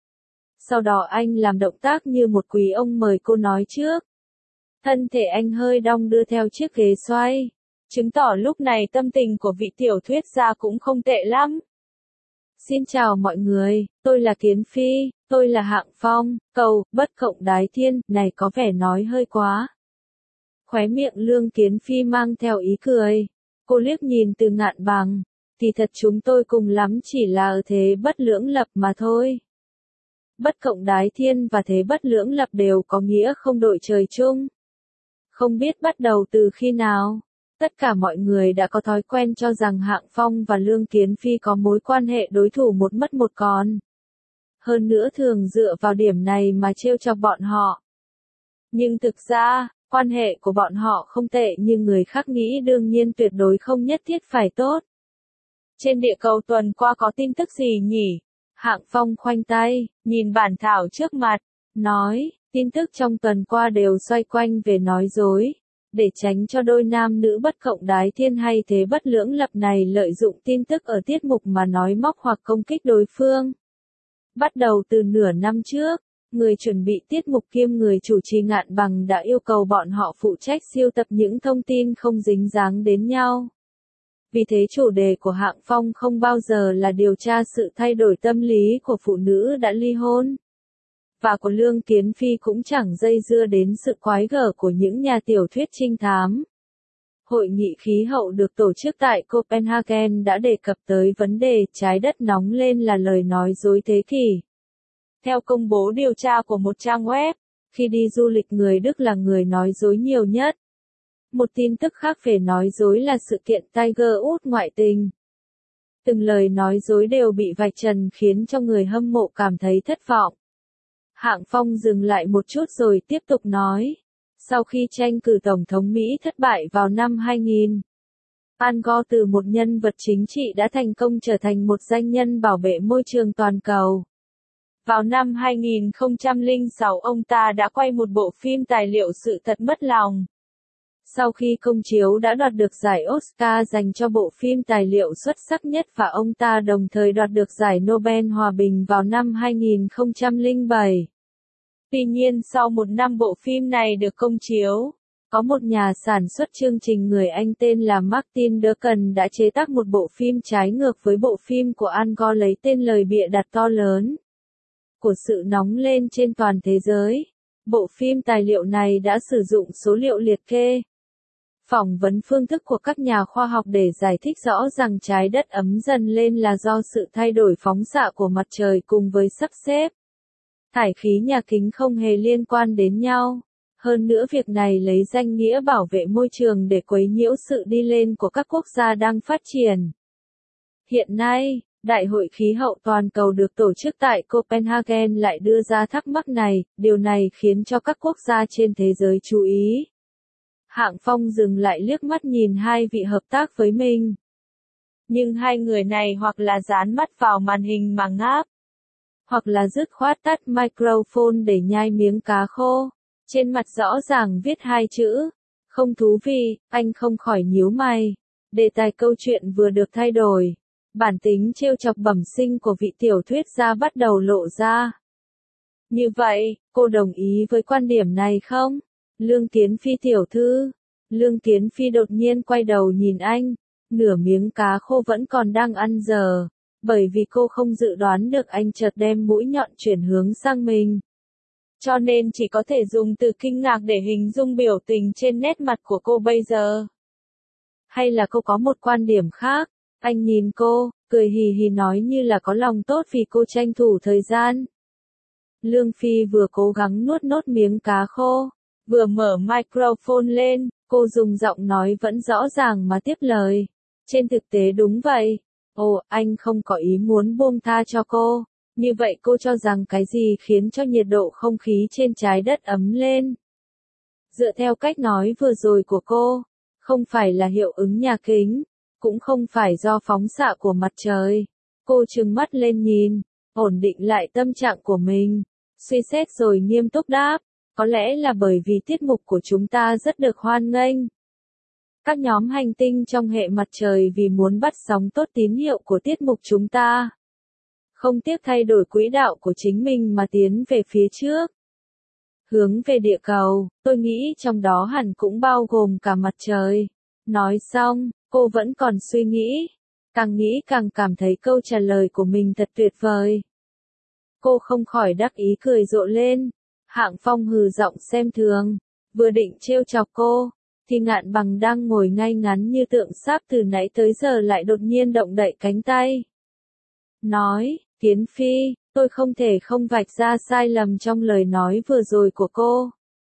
A: Sau đó anh làm động tác như một quý ông mời cô nói trước. Thân thể anh hơi đong đưa theo chiếc ghế xoay. Chứng tỏ lúc này tâm tình của vị tiểu thuyết gia cũng không tệ lắm. Xin chào mọi người, tôi là Kiến Phi, tôi là Hạng Phong, cầu, Bất Cộng Đái Thiên, này có vẻ nói hơi quá. Khóe miệng Lương Kiến Phi mang theo ý cười. Cô liếc nhìn Từ Ngạn Bằng. thì thật chúng tôi cùng lắm chỉ là ở thế bất lưỡng lập mà thôi. Bất cộng đái thiên và thế bất lưỡng lập đều có nghĩa không đội trời chung. Không biết bắt đầu từ khi nào, tất cả mọi người đã có thói quen cho rằng Hạng Phong và Lương Kiến Phi có mối quan hệ đối thủ một mất một còn. Hơn nữa thường dựa vào điểm này mà trêu chọc bọn họ. Nhưng thực ra, quan hệ của bọn họ không tệ như người khác nghĩ, đương nhiên tuyệt đối không nhất thiết phải tốt. Trên địa cầu tuần qua có tin tức gì nhỉ? Hạng Phong khoanh tay, nhìn bản thảo trước mặt, nói, tin tức trong tuần qua đều xoay quanh về nói dối. Để tránh cho đôi nam nữ bất cộng đái thiên hay thế bất lưỡng lập này lợi dụng tin tức ở tiết mục mà nói móc hoặc công kích đối phương. Bắt đầu từ nửa năm trước, người chuẩn bị tiết mục kiêm người chủ trì Ngạn Bằng đã yêu cầu bọn họ phụ trách siêu tập những thông tin không dính dáng đến nhau. Vì thế chủ đề của Hạng Phong không bao giờ là điều tra sự thay đổi tâm lý của phụ nữ đã ly hôn. Và của Lương Kiến Phi cũng chẳng dây dưa đến sự quái gở của những nhà tiểu thuyết trinh thám. Hội nghị khí hậu được tổ chức tại Copenhagen đã đề cập tới vấn đề trái đất nóng lên là lời nói dối thế kỷ. Theo công bố điều tra của một trang web, khi đi du lịch người Đức là người nói dối nhiều nhất. Một tin tức khác về nói dối là sự kiện Tiger Woods ngoại tình. Từng lời nói dối đều bị vạch trần khiến cho người hâm mộ cảm thấy thất vọng. Hạng Phong dừng lại một chút rồi tiếp tục nói. Sau khi tranh cử Tổng thống Mỹ thất bại vào năm hai nghìn, Al Gore từ một nhân vật chính trị đã thành công trở thành một danh nhân bảo vệ môi trường toàn cầu. Vào năm hai nghìn không trăm lẻ sáu ông ta đã quay một bộ phim tài liệu Sự thật mất lòng. Sau khi công chiếu đã đoạt được giải Oscar dành cho bộ phim tài liệu xuất sắc nhất và ông ta đồng thời đoạt được giải Nobel Hòa bình vào năm hai nghìn không trăm lẻ bảy. Tuy nhiên sau một năm bộ phim này được công chiếu, có một nhà sản xuất chương trình người Anh tên là Martin Duncan đã chế tác một bộ phim trái ngược với bộ phim của Al Gore lấy tên lời bịa đặt to lớn của sự nóng lên trên toàn thế giới. Bộ phim tài liệu này đã sử dụng số liệu liệt kê, phỏng vấn phương thức của các nhà khoa học để giải thích rõ rằng trái đất ấm dần lên là do sự thay đổi phóng xạ của mặt trời cùng với sắp xếp thải khí nhà kính không hề liên quan đến nhau. Hơn nữa việc này lấy danh nghĩa bảo vệ môi trường để quấy nhiễu sự đi lên của các quốc gia đang phát triển. Hiện nay, Đại hội khí hậu toàn cầu được tổ chức tại Copenhagen lại đưa ra thắc mắc này, điều này khiến cho các quốc gia trên thế giới chú ý. Hạng Phong dừng lại liếc mắt nhìn hai vị hợp tác với mình. Nhưng hai người này hoặc là dán mắt vào màn hình mà ngáp, hoặc là dứt khoát tắt microphone để nhai miếng cá khô. Trên mặt rõ ràng viết hai chữ, không thú vị, anh không khỏi nhíu mày. Đề tài câu chuyện vừa được thay đổi. Bản tính trêu chọc bẩm sinh của vị tiểu thuyết gia bắt đầu lộ ra. Như vậy, cô đồng ý với quan điểm này không? Lương Kiến Phi tiểu thư. Lương Kiến Phi đột nhiên quay đầu nhìn anh, nửa miếng cá khô vẫn còn đang ăn giờ, bởi vì cô không dự đoán được anh chợt đem mũi nhọn chuyển hướng sang mình. Cho nên chỉ có thể dùng từ kinh ngạc để hình dung biểu tình trên nét mặt của cô bây giờ. Hay là cô có một quan điểm khác? Anh nhìn cô, cười hì hì nói như là có lòng tốt vì cô tranh thủ thời gian. Lương Phi vừa cố gắng nuốt nốt miếng cá khô, vừa mở microphone lên, cô dùng giọng nói vẫn rõ ràng mà tiếp lời. Trên thực tế đúng vậy. Ồ, anh không có ý muốn buông tha cho cô. Như vậy cô cho rằng cái gì khiến cho nhiệt độ không khí trên trái đất ấm lên? Dựa theo cách nói vừa rồi của cô, không phải là hiệu ứng nhà kính, cũng không phải do phóng xạ của mặt trời. Cô trừng mắt lên nhìn, ổn định lại tâm trạng của mình, suy xét rồi nghiêm túc đáp, có lẽ là bởi vì tiết mục của chúng ta rất được hoan nghênh. Các nhóm hành tinh trong hệ mặt trời vì muốn bắt sóng tốt tín hiệu của tiết mục chúng ta, không tiếc thay đổi quỹ đạo của chính mình mà tiến về phía trước. Hướng về địa cầu, tôi nghĩ trong đó hẳn cũng bao gồm cả mặt trời. Nói xong, cô vẫn còn suy nghĩ. Càng nghĩ càng cảm thấy câu trả lời của mình thật tuyệt vời. Cô không khỏi đắc ý cười rộ lên. Hạng Phong hừ giọng xem thường, vừa định trêu chọc cô, thì Ngạn Bằng đang ngồi ngay ngắn như tượng sáp từ nãy tới giờ lại đột nhiên động đậy cánh tay. Nói, Kiến Phi, tôi không thể không vạch ra sai lầm trong lời nói vừa rồi của cô.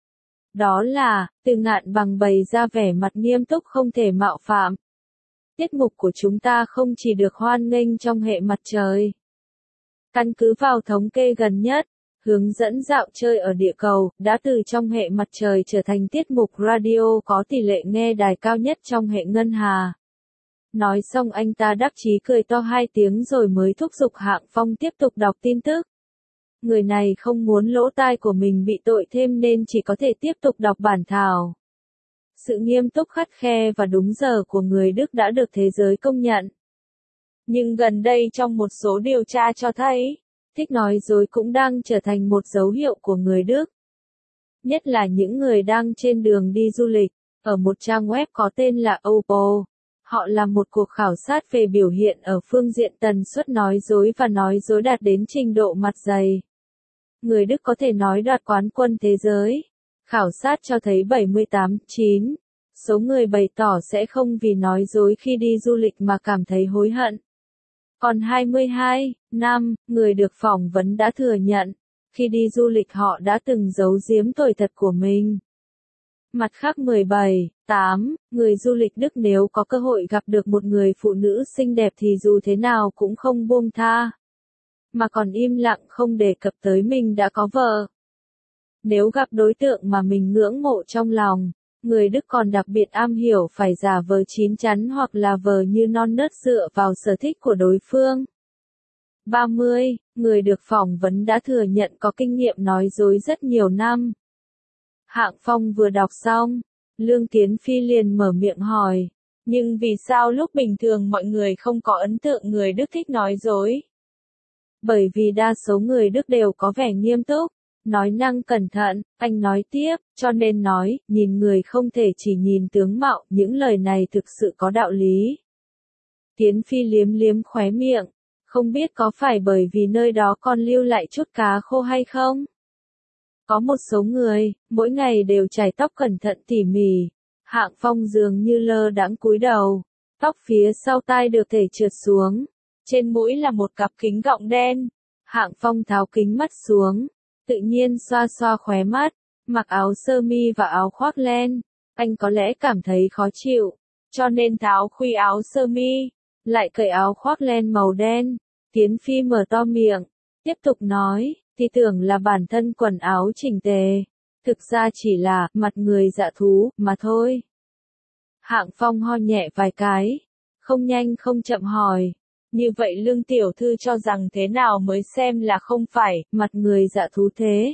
A: Đó là, từ Ngạn Bằng bày ra vẻ mặt nghiêm túc không thể mạo phạm. Tiết mục của chúng ta không chỉ được hoan nghênh trong hệ mặt trời. Căn cứ vào thống kê gần nhất, hướng dẫn dạo chơi ở địa cầu, đã từ trong hệ mặt trời trở thành tiết mục radio có tỷ lệ nghe đài cao nhất trong hệ ngân hà. Nói xong anh ta đắc chí cười to hai tiếng rồi mới thúc giục Hạng Phong tiếp tục đọc tin tức. Người này không muốn lỗ tai của mình bị tội thêm nên chỉ có thể tiếp tục đọc bản thảo. Sự nghiêm túc khắt khe và đúng giờ của người Đức đã được thế giới công nhận. Nhưng gần đây trong một số điều tra cho thấy, thích nói dối cũng đang trở thành một dấu hiệu của người Đức. Nhất là những người đang trên đường đi du lịch, ở một trang web có tên là Oppo. Họ làm một cuộc khảo sát về biểu hiện ở phương diện tần suất nói dối và nói dối đạt đến trình độ mặt dày. Người Đức có thể nói đoạt quán quân thế giới. Khảo sát cho thấy bảy mươi tám phẩy chín số người bày tỏ sẽ không vì nói dối khi đi du lịch mà cảm thấy hối hận. Còn hai mươi hai phẩy năm người được phỏng vấn đã thừa nhận, khi đi du lịch họ đã từng giấu giếm tuổi thật của mình. Mặt khác mười bảy phẩy tám người du lịch Đức nếu có cơ hội gặp được một người phụ nữ xinh đẹp thì dù thế nào cũng không buông tha. Mà còn im lặng không đề cập tới mình đã có vợ. Nếu gặp đối tượng mà mình ngưỡng mộ trong lòng, người Đức còn đặc biệt am hiểu phải giả vờ chín chắn hoặc là vờ như non nớt dựa vào sở thích của đối phương. ba mươi người được phỏng vấn đã thừa nhận có kinh nghiệm nói dối rất nhiều năm. Hạng Phong vừa đọc xong, Lương Kiến Phi liền mở miệng hỏi, nhưng vì sao lúc bình thường mọi người không có ấn tượng người Đức thích nói dối? Bởi vì đa số người Đức đều có vẻ nghiêm túc, nói năng cẩn thận, anh nói tiếp, cho nên nói, nhìn người không thể chỉ nhìn tướng mạo, những lời này thực sự có đạo lý. Kiến Phi liếm liếm khóe miệng, không biết có phải bởi vì nơi đó còn lưu lại chút cá khô hay không? Có một số người, mỗi ngày đều chải tóc cẩn thận tỉ mỉ. Hạng Phong dường như lơ đãng cúi đầu, tóc phía sau tai được thể trượt xuống. Trên mũi là một cặp kính gọng đen. Hạng Phong tháo kính mắt xuống, tự nhiên xoa xoa khóe mắt, mặc áo sơ mi và áo khoác len. Anh có lẽ cảm thấy khó chịu, cho nên tháo khuy áo sơ mi, lại cởi áo khoác len màu đen. Kiến Phi mở to miệng, tiếp tục nói, thì tưởng là bản thân quần áo chỉnh tề, thực ra chỉ là mặt người dạ thú mà thôi. Hạng Phong ho nhẹ vài cái, không nhanh không chậm hỏi, như vậy Lương tiểu thư cho rằng thế nào mới xem là không phải mặt người dạ thú thế?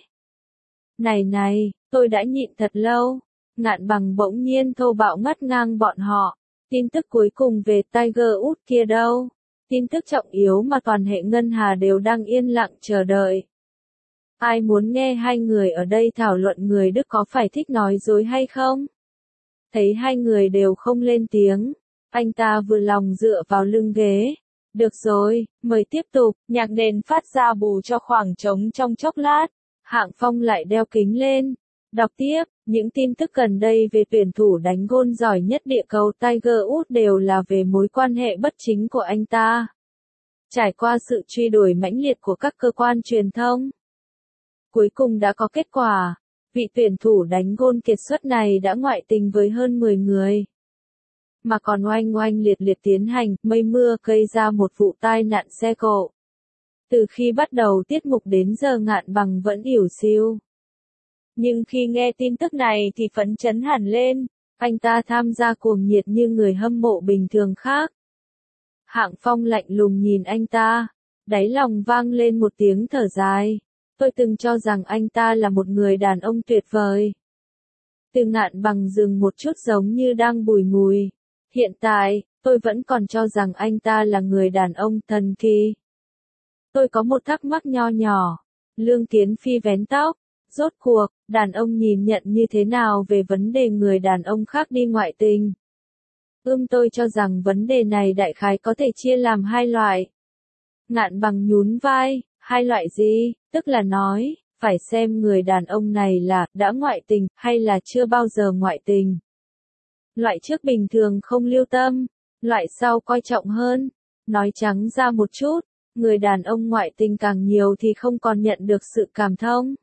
A: Này này, tôi đã nhịn thật lâu. Ngạn Bằng bỗng nhiên thô bạo ngắt ngang bọn họ. Tin tức cuối cùng về Tiger Woods kia đâu? Tin tức trọng yếu mà toàn hệ ngân hà đều đang yên lặng chờ đợi. Ai muốn nghe hai người ở đây thảo luận người Đức có phải thích nói dối hay không? Thấy hai người đều không lên tiếng, anh ta vừa lòng dựa vào lưng ghế. Được rồi, mời tiếp tục, nhạc nền phát ra bù cho khoảng trống trong chốc lát. Hạng Phong lại đeo kính lên. Đọc tiếp, những tin tức gần đây về tuyển thủ đánh gôn giỏi nhất địa cầu Tiger Woods đều là về mối quan hệ bất chính của anh ta. Trải qua sự truy đuổi mãnh liệt của các cơ quan truyền thông, cuối cùng đã có kết quả. Vị tuyển thủ đánh gôn kiệt xuất này đã ngoại tình với hơn mười người. Mà còn oanh oanh liệt liệt tiến hành, mây mưa gây ra một vụ tai nạn xe cộ. Từ khi bắt đầu tiết mục đến giờ Ngạn Bằng vẫn ỉu xìu. Nhưng khi nghe tin tức này thì phấn chấn hẳn lên, anh ta tham gia cuồng nhiệt như người hâm mộ bình thường khác. Hạng Phong lạnh lùng nhìn anh ta, đáy lòng vang lên một tiếng thở dài. Tôi từng cho rằng anh ta là một người đàn ông tuyệt vời. Từ Ngạn Bằng dừng một chút giống như đang bùi ngùi. Hiện tại, tôi vẫn còn cho rằng anh ta là người đàn ông thần kỳ. Tôi có một thắc mắc nho nhỏ. Lương Kiến Phi vén tóc. Rốt cuộc, đàn ông nhìn nhận như thế nào về vấn đề người đàn ông khác đi ngoại tình? Ưm tôi cho rằng vấn đề này đại khái có thể chia làm hai loại. Ngạn Bằng nhún vai, hai loại gì? Tức là nói, phải xem người đàn ông này là đã ngoại tình hay là chưa bao giờ ngoại tình. Loại trước bình thường không lưu tâm, loại sau coi trọng hơn. Nói trắng ra một chút, người đàn ông ngoại tình càng nhiều thì không còn nhận được sự cảm thông,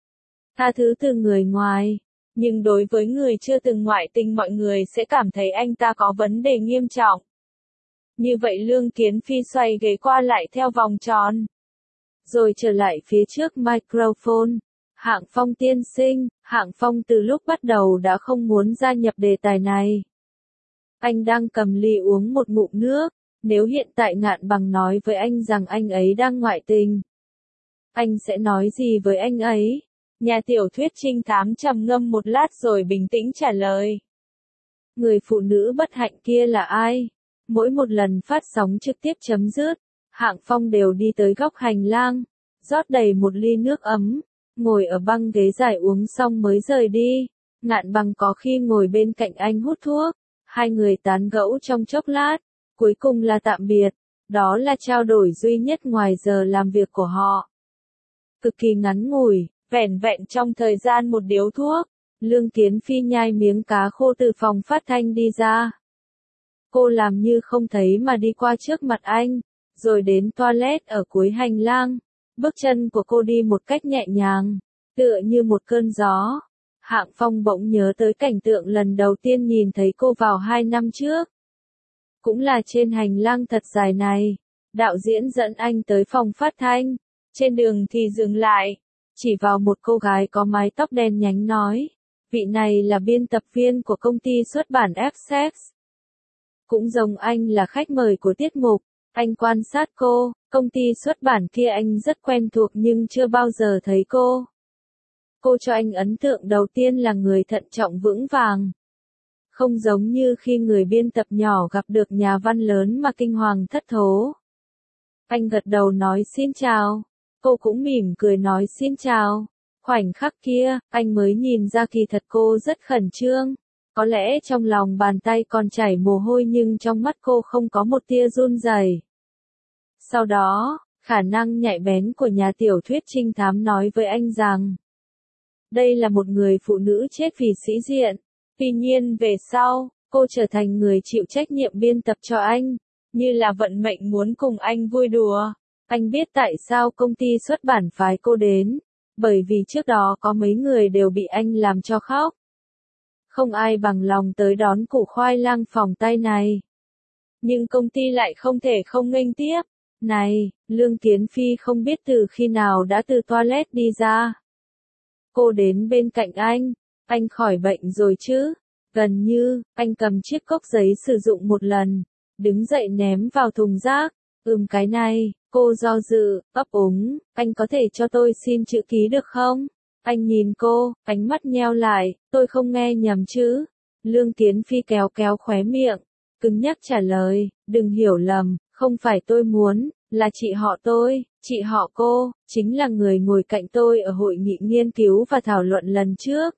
A: tha thứ từ người ngoài. Nhưng đối với người chưa từng ngoại tình, mọi người sẽ cảm thấy anh ta có vấn đề nghiêm trọng. Như vậy Lương Kiến Phi xoay ghế qua lại theo vòng tròn, rồi trở lại phía trước microphone. Hạng Phong tiên sinh, Hạng Phong từ lúc bắt đầu đã không muốn gia nhập đề tài này. Anh đang cầm ly uống một ngụm nước. Nếu hiện tại Ngạn Bằng nói với anh rằng anh ấy đang ngoại tình, anh sẽ nói gì với anh ấy? Nhà tiểu thuyết trinh thám trầm ngâm một lát rồi bình tĩnh trả lời. Người phụ nữ bất hạnh kia là ai? Mỗi một lần phát sóng trực tiếp chấm dứt, Hạng Phong đều đi tới góc hành lang, rót đầy một ly nước ấm, ngồi ở băng ghế dài uống xong mới rời đi. Ngạn Bằng có khi ngồi bên cạnh anh hút thuốc, hai người tán gẫu trong chốc lát, cuối cùng là tạm biệt. Đó là trao đổi duy nhất ngoài giờ làm việc của họ. Cực kỳ ngắn ngủi, vẻn vẹn trong thời gian một điếu thuốc, Lương Kiến Phi nhai miếng cá khô từ phòng phát thanh đi ra. Cô làm như không thấy mà đi qua trước mặt anh, rồi đến toilet ở cuối hành lang. Bước chân của cô đi một cách nhẹ nhàng, tựa như một cơn gió. Hạng Phong bỗng nhớ tới cảnh tượng lần đầu tiên nhìn thấy cô vào hai năm trước. Cũng là trên hành lang thật dài này, đạo diễn dẫn anh tới phòng phát thanh. Trên đường thì dừng lại, chỉ vào một cô gái có mái tóc đen nhánh nói, vị này là biên tập viên của công ty xuất bản Essex. Cũng giống anh là khách mời của tiết mục. Anh quan sát cô, công ty xuất bản kia anh rất quen thuộc nhưng chưa bao giờ thấy cô. Cô cho anh ấn tượng đầu tiên là người thận trọng vững vàng. Không giống như khi người biên tập nhỏ gặp được nhà văn lớn mà kinh hoàng thất thố. Anh gật đầu nói xin chào. Cô cũng mỉm cười nói xin chào. Khoảnh khắc kia, anh mới nhìn ra kỳ thật cô rất khẩn trương. Có lẽ trong lòng bàn tay còn chảy mồ hôi nhưng trong mắt cô không có một tia run rẩy. Sau đó, khả năng nhạy bén của nhà tiểu thuyết trinh thám nói với anh rằng, đây là một người phụ nữ chết vì sĩ diện. Tuy nhiên về sau, cô trở thành người chịu trách nhiệm biên tập cho anh, như là vận mệnh muốn cùng anh vui đùa. Anh biết tại sao công ty xuất bản phái cô đến, bởi vì trước đó có mấy người đều bị anh làm cho khóc. Không ai bằng lòng tới đón củ khoai lang phòng tay này. Nhưng công ty lại không thể không nghênh tiếp. Này, Lương Kiến Phi không biết từ khi nào đã từ toilet đi ra. Cô đến bên cạnh anh, anh khỏi bệnh rồi chứ? Gần như, anh cầm chiếc cốc giấy sử dụng một lần, đứng dậy ném vào thùng rác. Ừm cái này, cô do dự, ấp úng, anh có thể cho tôi xin chữ ký được không? Anh nhìn cô, ánh mắt nheo lại, tôi không nghe nhầm chứ? Lương Kiến Phi kéo kéo khóe miệng, cứng nhắc trả lời, đừng hiểu lầm, không phải tôi muốn, là chị họ tôi, chị họ cô, chính là người ngồi cạnh tôi ở hội nghị nghiên cứu và thảo luận lần trước.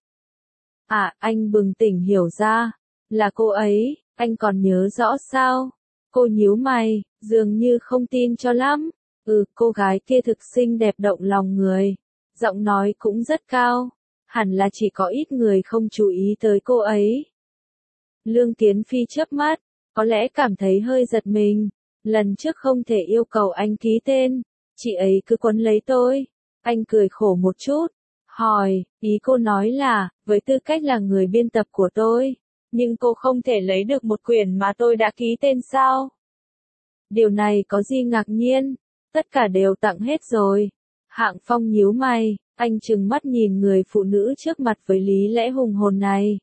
A: À, anh bừng tỉnh hiểu ra, là cô ấy, anh còn nhớ rõ sao? Cô nhíu mày, dường như không tin cho lắm. Ừ, cô gái kia thực xinh đẹp động lòng người. Giọng nói cũng rất cao. Hẳn là chỉ có ít người không chú ý tới cô ấy. Lương Kiến Phi chớp mắt, có lẽ cảm thấy hơi giật mình. Lần trước không thể yêu cầu anh ký tên, chị ấy cứ quấn lấy tôi. Anh cười khổ một chút, hỏi, ý cô nói là, với tư cách là người biên tập của tôi, nhưng cô không thể lấy được một quyển mà tôi đã ký tên sao? Điều này có gì ngạc nhiên, tất cả đều tặng hết rồi. Hạng Phong nhíu mày, anh trừng mắt nhìn người phụ nữ trước mặt với lý lẽ hùng hồn này.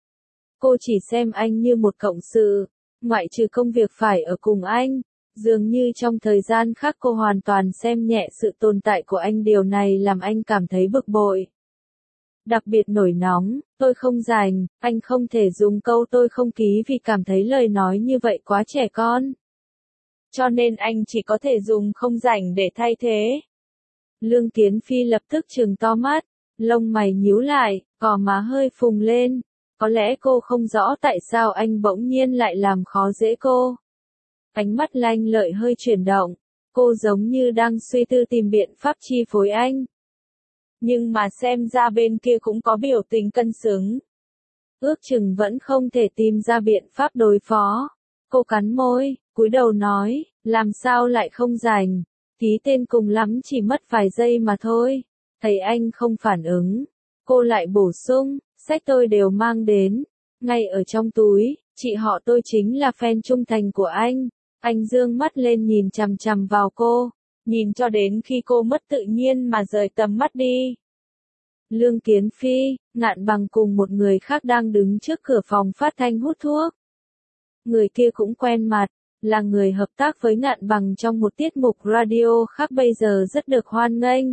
A: Cô chỉ xem anh như một cộng sự, ngoại trừ công việc phải ở cùng anh. Dường như trong thời gian khác cô hoàn toàn xem nhẹ sự tồn tại của anh, điều này làm anh cảm thấy bực bội. Đặc biệt nổi nóng, tôi không rảnh, anh không thể dùng câu tôi không ký vì cảm thấy lời nói như vậy quá trẻ con. Cho nên anh chỉ có thể dùng không rảnh để thay thế. Lương Kiến Phi lập tức trừng to mắt, lông mày nhíu lại, gò má hơi phùng lên. Có lẽ cô không rõ tại sao anh bỗng nhiên lại làm khó dễ cô. Ánh mắt lanh lợi hơi chuyển động, cô giống như đang suy tư tìm biện pháp chi phối anh. Nhưng mà xem ra bên kia cũng có biểu tình cân xứng. ước chừng vẫn không thể tìm ra biện pháp đối phó. Cô cắn môi, cúi đầu nói, làm sao lại không rảnh, ký tên cùng lắm chỉ mất vài giây mà thôi. Thấy anh không phản ứng, cô lại bổ sung, sách tôi đều mang đến, ngay ở trong túi, chị họ tôi chính là fan trung thành của anh. Anh dương mắt lên nhìn chằm chằm vào cô, nhìn cho đến khi cô mất tự nhiên mà rời tầm mắt đi. Lương Kiến Phi, Ngạn Bằng cùng một người khác đang đứng trước cửa phòng phát thanh hút thuốc. Người kia cũng quen mặt, là người hợp tác với Ngạn Bằng trong một tiết mục radio khác bây giờ rất được hoan nghênh.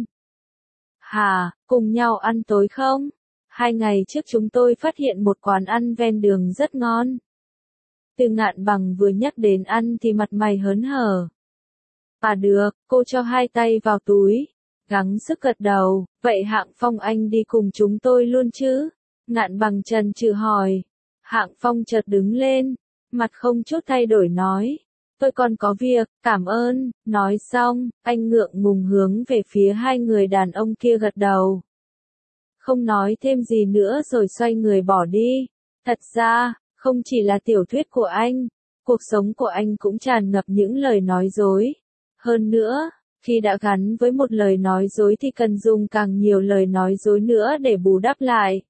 A: Hà, cùng nhau ăn tối không? Hai ngày trước chúng tôi phát hiện một quán ăn ven đường rất ngon. Từ Ngạn Bằng vừa nhắc đến ăn thì mặt mày hớn hở. À được, cô cho hai tay vào túi, gắng sức gật đầu, vậy Hạng Phong anh đi cùng chúng tôi luôn chứ? Ngạn Bằng chần chừ hỏi. Hạng Phong chợt đứng lên, mặt không chút thay đổi nói, tôi còn có việc, cảm ơn. Nói xong, anh ngượng ngùng hướng về phía hai người đàn ông kia gật đầu. Không nói thêm gì nữa rồi xoay người bỏ đi. Thật ra, không chỉ là tiểu thuyết của anh, cuộc sống của anh cũng tràn ngập những lời nói dối. Hơn nữa, khi đã gắn với một lời nói dối thì cần dùng càng nhiều lời nói dối nữa để bù đắp lại.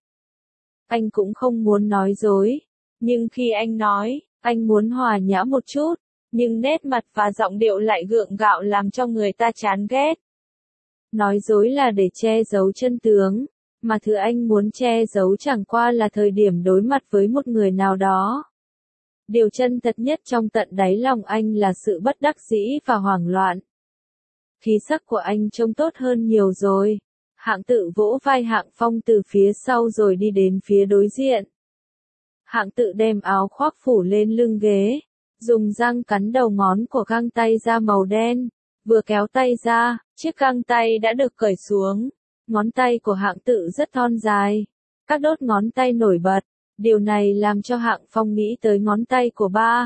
A: Anh cũng không muốn nói dối, nhưng khi anh nói, anh muốn hòa nhã một chút, nhưng nét mặt và giọng điệu lại gượng gạo làm cho người ta chán ghét. Nói dối là để che giấu chân tướng, mà thứ anh muốn che giấu chẳng qua là thời điểm đối mặt với một người nào đó. Điều chân thật nhất trong tận đáy lòng anh là sự bất đắc dĩ và hoảng loạn. Khí sắc của anh trông tốt hơn nhiều rồi. Hạng Tự vỗ vai Hạng Phong từ phía sau rồi đi đến phía đối diện. Hạng Tự đem áo khoác phủ lên lưng ghế, dùng răng cắn đầu ngón của găng tay da màu đen, vừa kéo tay ra, chiếc găng tay đã được cởi xuống. Ngón tay của Hạng Tự rất thon dài, các đốt ngón tay nổi bật, điều này làm cho Hạng Phong nghĩ tới ngón tay của ba.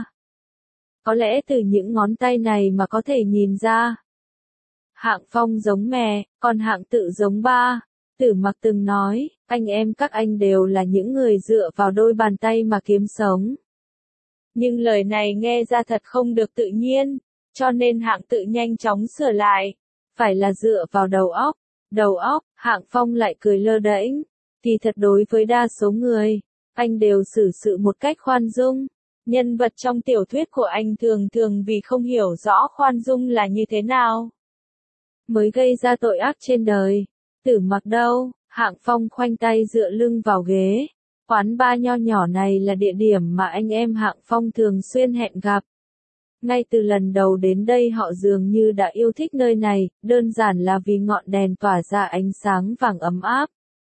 A: Có lẽ từ những ngón tay này mà có thể nhìn ra. Hạng Phong giống mẹ, còn Hạng Tự giống ba. Tử Mặc từng nói, anh em các anh đều là những người dựa vào đôi bàn tay mà kiếm sống. Nhưng lời này nghe ra thật không được tự nhiên, cho nên Hạng Tự nhanh chóng sửa lại. Phải là dựa vào đầu óc. Đầu óc, Hạng Phong lại cười lơ đễnh. Thì thật đối với đa số người, anh đều xử sự một cách khoan dung. Nhân vật trong tiểu thuyết của anh thường thường vì không hiểu rõ khoan dung là như thế nào, mới gây ra tội ác trên đời. Tử Mặc đâu? Hạng Phong khoanh tay dựa lưng vào ghế. Quán bar nho nhỏ này là địa điểm mà anh em Hạng Phong thường xuyên hẹn gặp. Ngay từ lần đầu đến đây họ dường như đã yêu thích nơi này, đơn giản là vì ngọn đèn tỏa ra ánh sáng vàng ấm áp.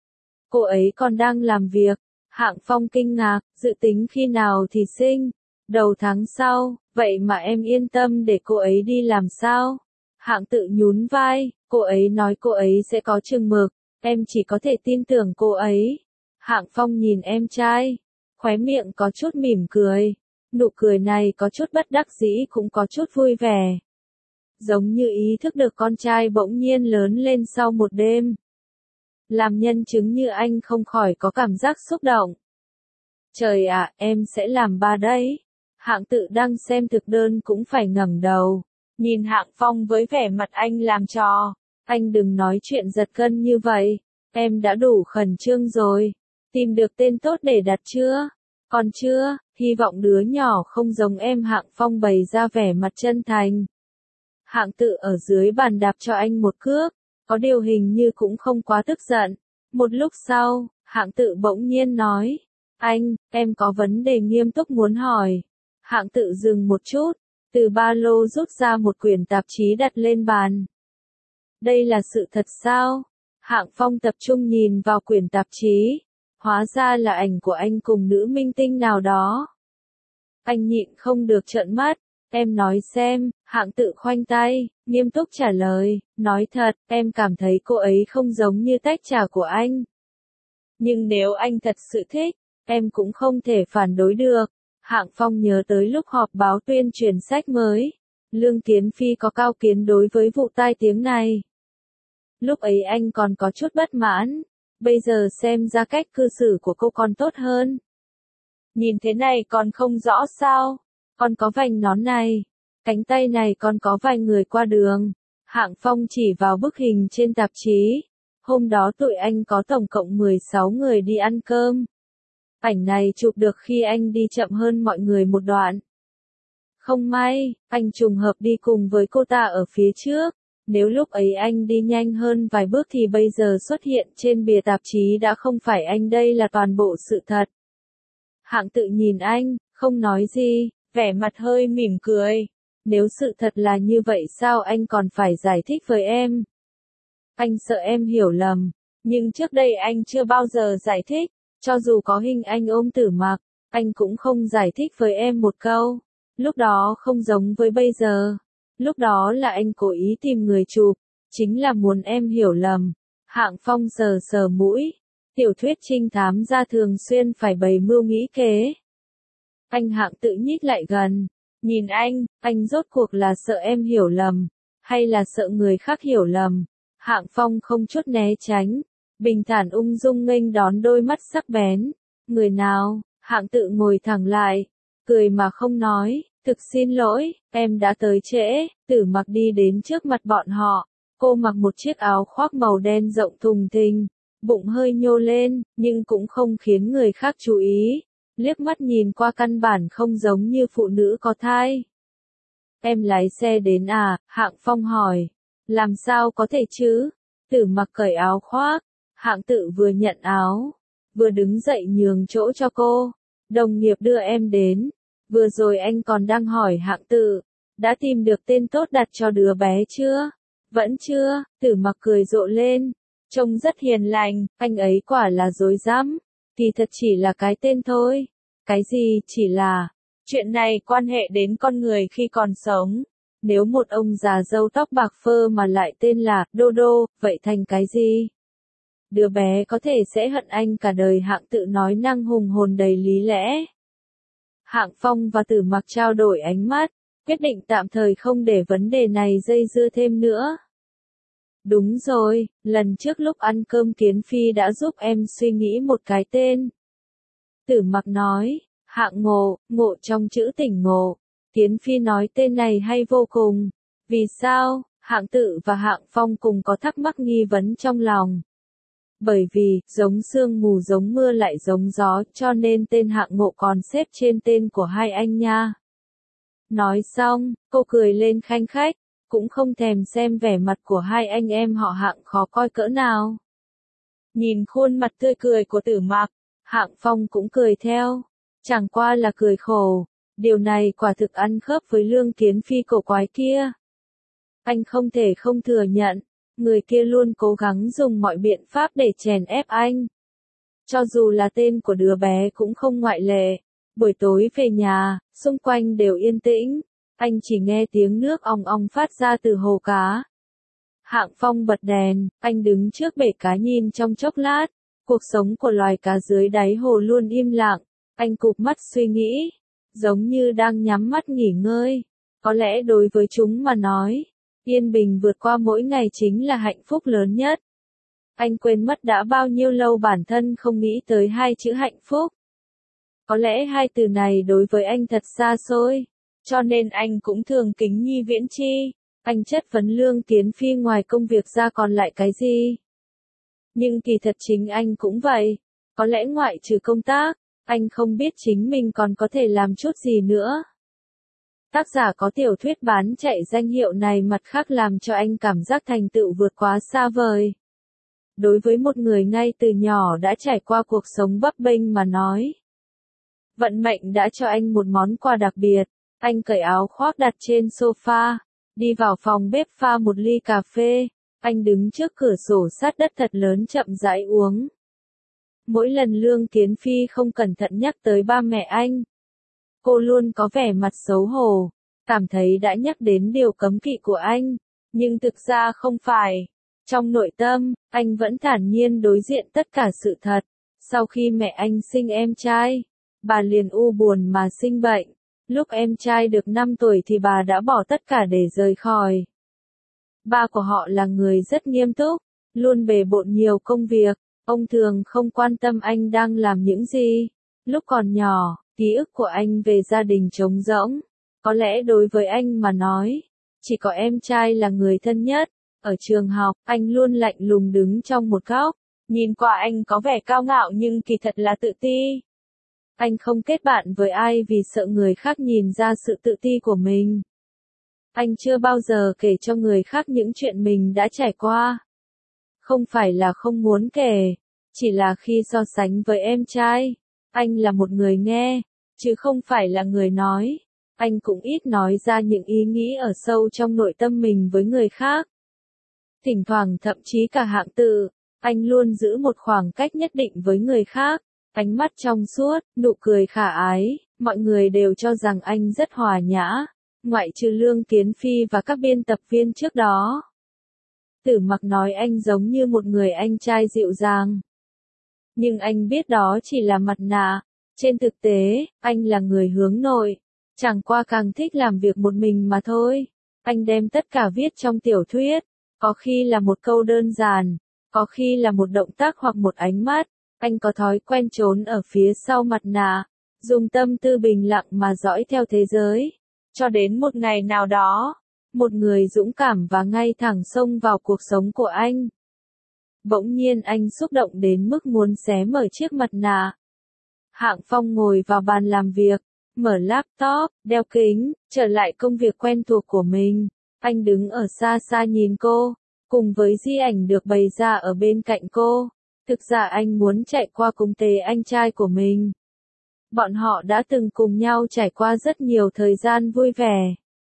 A: Cô ấy còn đang làm việc. Hạng Phong kinh ngạc, dự tính khi nào thì sinh? Đầu tháng sau, vậy mà em yên tâm để cô ấy đi làm sao? Hạng Tự nhún vai, cô ấy nói cô ấy sẽ có chừng mực, em chỉ có thể tin tưởng cô ấy. Hạng Phong nhìn em trai, khóe miệng có chút mỉm cười. Nụ cười này có chút bất đắc dĩ cũng có chút vui vẻ. Giống như ý thức được con trai bỗng nhiên lớn lên sau một đêm. Làm nhân chứng như anh không khỏi có cảm giác xúc động. Trời ạ, em sẽ làm ba đấy. Hạng Tự đang xem thực đơn cũng phải ngẩng đầu. Nhìn Hạng Phong với vẻ mặt anh làm trò. Anh đừng nói chuyện giật gân như vậy. Em đã đủ khẩn trương rồi. Tìm được tên tốt để đặt chưa? Còn chưa, hy vọng đứa nhỏ không giống em. Hạng Phong bày ra vẻ mặt chân thành. Hạng Tự ở dưới bàn đạp cho anh một cước, có điều hình như cũng không quá tức giận. Một lúc sau, Hạng Tự bỗng nhiên nói, anh, em có vấn đề nghiêm túc muốn hỏi. Hạng Tự dừng một chút, từ ba lô rút ra một quyển tạp chí đặt lên bàn. Đây là sự thật sao? Hạng Phong tập trung nhìn vào quyển tạp chí. Hóa ra là ảnh của anh cùng nữ minh tinh nào đó. Anh nhịn không được trợn mắt. Em nói xem. Hạng Tự khoanh tay, nghiêm túc trả lời. Nói thật, em cảm thấy cô ấy không giống như tách trà của anh. Nhưng nếu anh thật sự thích, em cũng không thể phản đối được. Hạng Phong nhớ tới lúc họp báo tuyên truyền sách mới. Lương Kiến Phi có cao kiến đối với vụ tai tiếng này. Lúc ấy anh còn có chút bất mãn. Bây giờ xem ra cách cư xử của cô còn tốt hơn. Nhìn thế này còn không rõ sao? Còn có vành nón này, cánh tay này còn có vài người qua đường. Hạng Phong chỉ vào bức hình trên tạp chí. Hôm đó tụi anh có tổng cộng mười sáu người đi ăn cơm. Ảnh này chụp được khi anh đi chậm hơn mọi người một đoạn. Không may, anh trùng hợp đi cùng với cô ta ở phía trước. Nếu lúc ấy anh đi nhanh hơn vài bước thì bây giờ xuất hiện trên bìa tạp chí đã không phải anh, đây là toàn bộ sự thật. Hạng Tự nhìn anh, không nói gì, vẻ mặt hơi mỉm cười. Nếu sự thật là như vậy sao anh còn phải giải thích với em? Anh sợ em hiểu lầm, nhưng trước đây anh chưa bao giờ giải thích, cho dù có hình anh ôm Tử Mặc, anh cũng không giải thích với em một câu. Lúc đó không giống với bây giờ. Lúc đó là anh cố ý tìm người chụp, chính là muốn em hiểu lầm. Hạng Phong sờ sờ mũi, tiểu thuyết trinh thám ra thường xuyên phải bày mưu nghĩ kế. Anh Hạng Tự nhích lại gần, nhìn anh, anh rốt cuộc là sợ em hiểu lầm, hay là sợ người khác hiểu lầm? Hạng Phong không chút né tránh, bình thản ung dung nghênh đón đôi mắt sắc bén. Người nào? Hạng Tự ngồi thẳng lại, cười mà không nói. Thực xin lỗi, em đã tới trễ. Tử Mặc đi đến trước mặt bọn họ. Cô mặc một chiếc áo khoác màu đen rộng thùng thình, bụng hơi nhô lên, nhưng cũng không khiến người khác chú ý. Liếc mắt nhìn qua căn bản không giống như phụ nữ có thai. Em lái xe đến à? Hạng Phong hỏi. Làm sao có thể chứ? Tử Mặc cởi áo khoác. Hạng Tự vừa nhận áo, vừa đứng dậy nhường chỗ cho cô. Đồng nghiệp đưa em đến. Vừa rồi anh còn đang hỏi Hạng Tự, đã tìm được tên tốt đặt cho đứa bé chưa? Vẫn chưa. Tử Mặc cười rộ lên, trông rất hiền lành. Anh ấy quả là dối dám, kỳ thật chỉ là cái tên thôi. Cái gì chỉ là? Chuyện này quan hệ đến con người khi còn sống. Nếu một ông già râu tóc bạc phơ mà lại tên là Đô Đô, vậy thành cái gì? Đứa bé có thể sẽ hận anh cả đời. Hạng Tự nói năng hùng hồn đầy lý lẽ. Hạng Phong và Tử Mặc trao đổi ánh mắt, quyết định tạm thời không để vấn đề này dây dưa thêm nữa. Đúng rồi, lần trước lúc ăn cơm Kiến Phi đã giúp em suy nghĩ một cái tên. Tử Mặc nói, Hạng Ngộ, ngộ trong chữ tỉnh ngộ. Kiến Phi nói tên này hay vô cùng. Vì sao? Hạng Tự và Hạng Phong cùng có thắc mắc nghi vấn trong lòng. Bởi vì, giống sương mù giống mưa lại giống gió, cho nên tên Hạng Ngộ còn xếp trên tên của hai anh nha. Nói xong, cô cười lên khanh khách, cũng không thèm xem vẻ mặt của hai anh em họ Hạng khó coi cỡ nào. Nhìn khuôn mặt tươi cười của Tử Mặc, Hạng Phong cũng cười theo, chẳng qua là cười khổ. Điều này quả thực ăn khớp với Lương Kiến Phi cổ quái kia. Anh không thể không thừa nhận. Người kia luôn cố gắng dùng mọi biện pháp để chèn ép anh. Cho dù là tên của đứa bé cũng không ngoại lệ. Buổi tối về nhà, xung quanh đều yên tĩnh. Anh chỉ nghe tiếng nước ong ong phát ra từ hồ cá. Hạng Phong bật đèn, anh đứng trước bể cá nhìn trong chốc lát. Cuộc sống của loài cá dưới đáy hồ luôn im lặng. Anh cụp mắt suy nghĩ, giống như đang nhắm mắt nghỉ ngơi. Có lẽ đối với chúng mà nói, yên bình vượt qua mỗi ngày chính là hạnh phúc lớn nhất. Anh quên mất đã bao nhiêu lâu bản thân không nghĩ tới hai chữ hạnh phúc. Có lẽ hai từ này đối với anh thật xa xôi, cho nên anh cũng thường kính nhi viễn chi. Anh chất vấn Lương Kiến Phi ngoài công việc ra còn lại cái gì. Nhưng kỳ thật chính anh cũng vậy. Có lẽ ngoại trừ công tác, anh không biết chính mình còn có thể làm chút gì nữa. Tác giả có tiểu thuyết bán chạy danh hiệu này mặt khác làm cho anh cảm giác thành tựu vượt quá xa vời. Đối với một người ngay từ nhỏ đã trải qua cuộc sống bấp bênh mà nói, vận mệnh đã cho anh một món quà đặc biệt. Anh cởi áo khoác đặt trên sofa, đi vào phòng bếp pha một ly cà phê. Anh đứng trước cửa sổ sát đất thật lớn chậm rãi uống. Mỗi lần Lương Kiến Phi không cẩn thận nhắc tới ba mẹ anh, cô luôn có vẻ mặt xấu hổ, cảm thấy đã nhắc đến điều cấm kỵ của anh, nhưng thực ra không phải. Trong nội tâm, anh vẫn thản nhiên đối diện tất cả sự thật. Sau khi mẹ anh sinh em trai, bà liền u buồn mà sinh bệnh. Lúc em trai được năm tuổi thì bà đã bỏ tất cả để rời khỏi. Ba của họ là người rất nghiêm túc, luôn bề bộn nhiều công việc. Ông thường không quan tâm anh đang làm những gì. Lúc còn nhỏ, Ký ức của anh về gia đình trống rỗng. Có lẽ đối với anh mà nói, chỉ có em trai là người thân nhất. Ở trường học, anh luôn lạnh lùng đứng trong một góc. Nhìn qua anh có vẻ cao ngạo nhưng kỳ thật là tự ti. Anh không kết bạn với ai vì sợ người khác nhìn ra sự tự ti của mình. Anh chưa bao giờ kể cho người khác những chuyện mình đã trải qua. Không phải là không muốn kể, chỉ là khi so sánh với em trai, anh là một người nghe, chứ không phải là người nói. Anh cũng ít nói ra những ý nghĩ ở sâu trong nội tâm mình với người khác. Thỉnh thoảng thậm chí cả hạng tự, anh luôn giữ một khoảng cách nhất định với người khác. Ánh mắt trong suốt, nụ cười khả ái, mọi người đều cho rằng anh rất hòa nhã, ngoại trừ Lương Kiến Phi và các biên tập viên trước đó. Tử Mặc nói anh giống như một người anh trai dịu dàng. Nhưng anh biết đó chỉ là mặt nạ. Trên thực tế, anh là người hướng nội. Chẳng qua càng thích làm việc một mình mà thôi. Anh đem tất cả viết trong tiểu thuyết. Có khi là một câu đơn giản, có khi là một động tác hoặc một ánh mắt. Anh có thói quen trốn ở phía sau mặt nạ, dùng tâm tư bình lặng mà dõi theo thế giới. Cho đến một ngày nào đó, một người dũng cảm và ngay thẳng xông vào cuộc sống của anh. Bỗng nhiên anh xúc động đến mức muốn xé mở chiếc mặt nạ. Hạng Phong ngồi vào bàn làm việc, mở laptop, đeo kính, trở lại công việc quen thuộc của mình. Anh đứng ở xa xa nhìn cô, cùng với di ảnh được bày ra ở bên cạnh cô. Thực ra anh muốn chạy qua cùng Tề anh trai của mình. Bọn họ đã từng cùng nhau trải qua rất nhiều thời gian vui vẻ.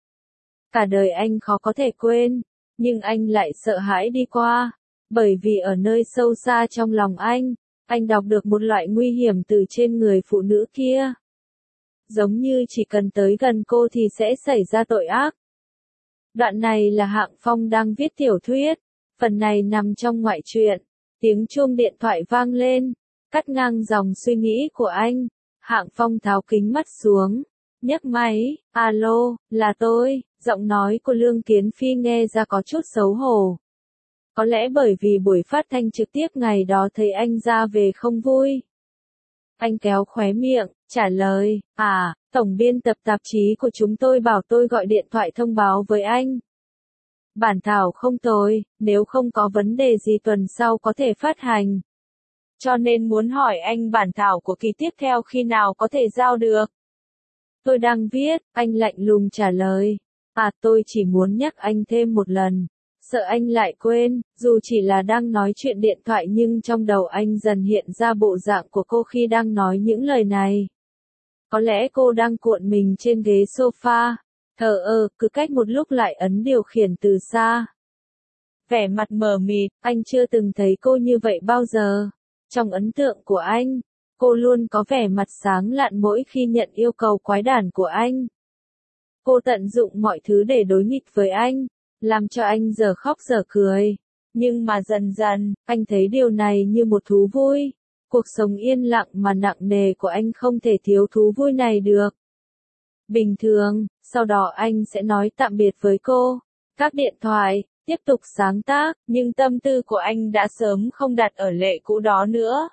A: Cả đời anh khó có thể quên, nhưng anh lại sợ hãi đi qua. Bởi vì ở nơi sâu xa trong lòng anh, anh đọc được một loại nguy hiểm từ trên người phụ nữ kia. Giống như chỉ cần tới gần cô thì sẽ xảy ra tội ác. Đoạn này là Hạng Phong đang viết tiểu thuyết, phần này nằm trong ngoại truyện. Tiếng chuông điện thoại vang lên, cắt ngang dòng suy nghĩ của anh. Hạng Phong tháo kính mắt xuống, nhấc máy, alo, là tôi. Giọng nói của Lương Kiến Phi nghe ra có chút xấu hổ. Có lẽ bởi vì buổi phát thanh trực tiếp ngày đó thấy anh ra về không vui. Anh kéo khóe miệng, trả lời, à, tổng biên tập tạp chí của chúng tôi bảo tôi gọi điện thoại thông báo với anh. Bản thảo không tồi, nếu không có vấn đề gì tuần sau có thể phát hành. Cho nên muốn hỏi anh bản thảo của kỳ tiếp theo khi nào có thể giao được. Tôi đang viết, anh lạnh lùng trả lời. À, tôi chỉ muốn nhắc anh thêm một lần. Sợ anh lại quên, dù chỉ là đang nói chuyện điện thoại nhưng trong đầu anh dần hiện ra bộ dạng của cô khi đang nói những lời này. Có lẽ cô đang cuộn mình trên ghế sofa, thờ ơ, cứ cách một lúc lại ấn điều khiển từ xa. Vẻ mặt mờ mịt, anh chưa từng thấy cô như vậy bao giờ. Trong ấn tượng của anh, cô luôn có vẻ mặt sáng lạn mỗi khi nhận yêu cầu quái đản của anh. Cô tận dụng mọi thứ để đối nghịch với anh, làm cho anh giờ khóc giờ cười. Nhưng mà dần dần, anh thấy điều này như một thú vui. Cuộc sống yên lặng mà nặng nề của anh không thể thiếu thú vui này được. Bình thường, sau đó anh sẽ nói tạm biệt với cô, các điện thoại, tiếp tục sáng tác, nhưng tâm tư của anh đã sớm không đặt ở lệ cũ đó nữa.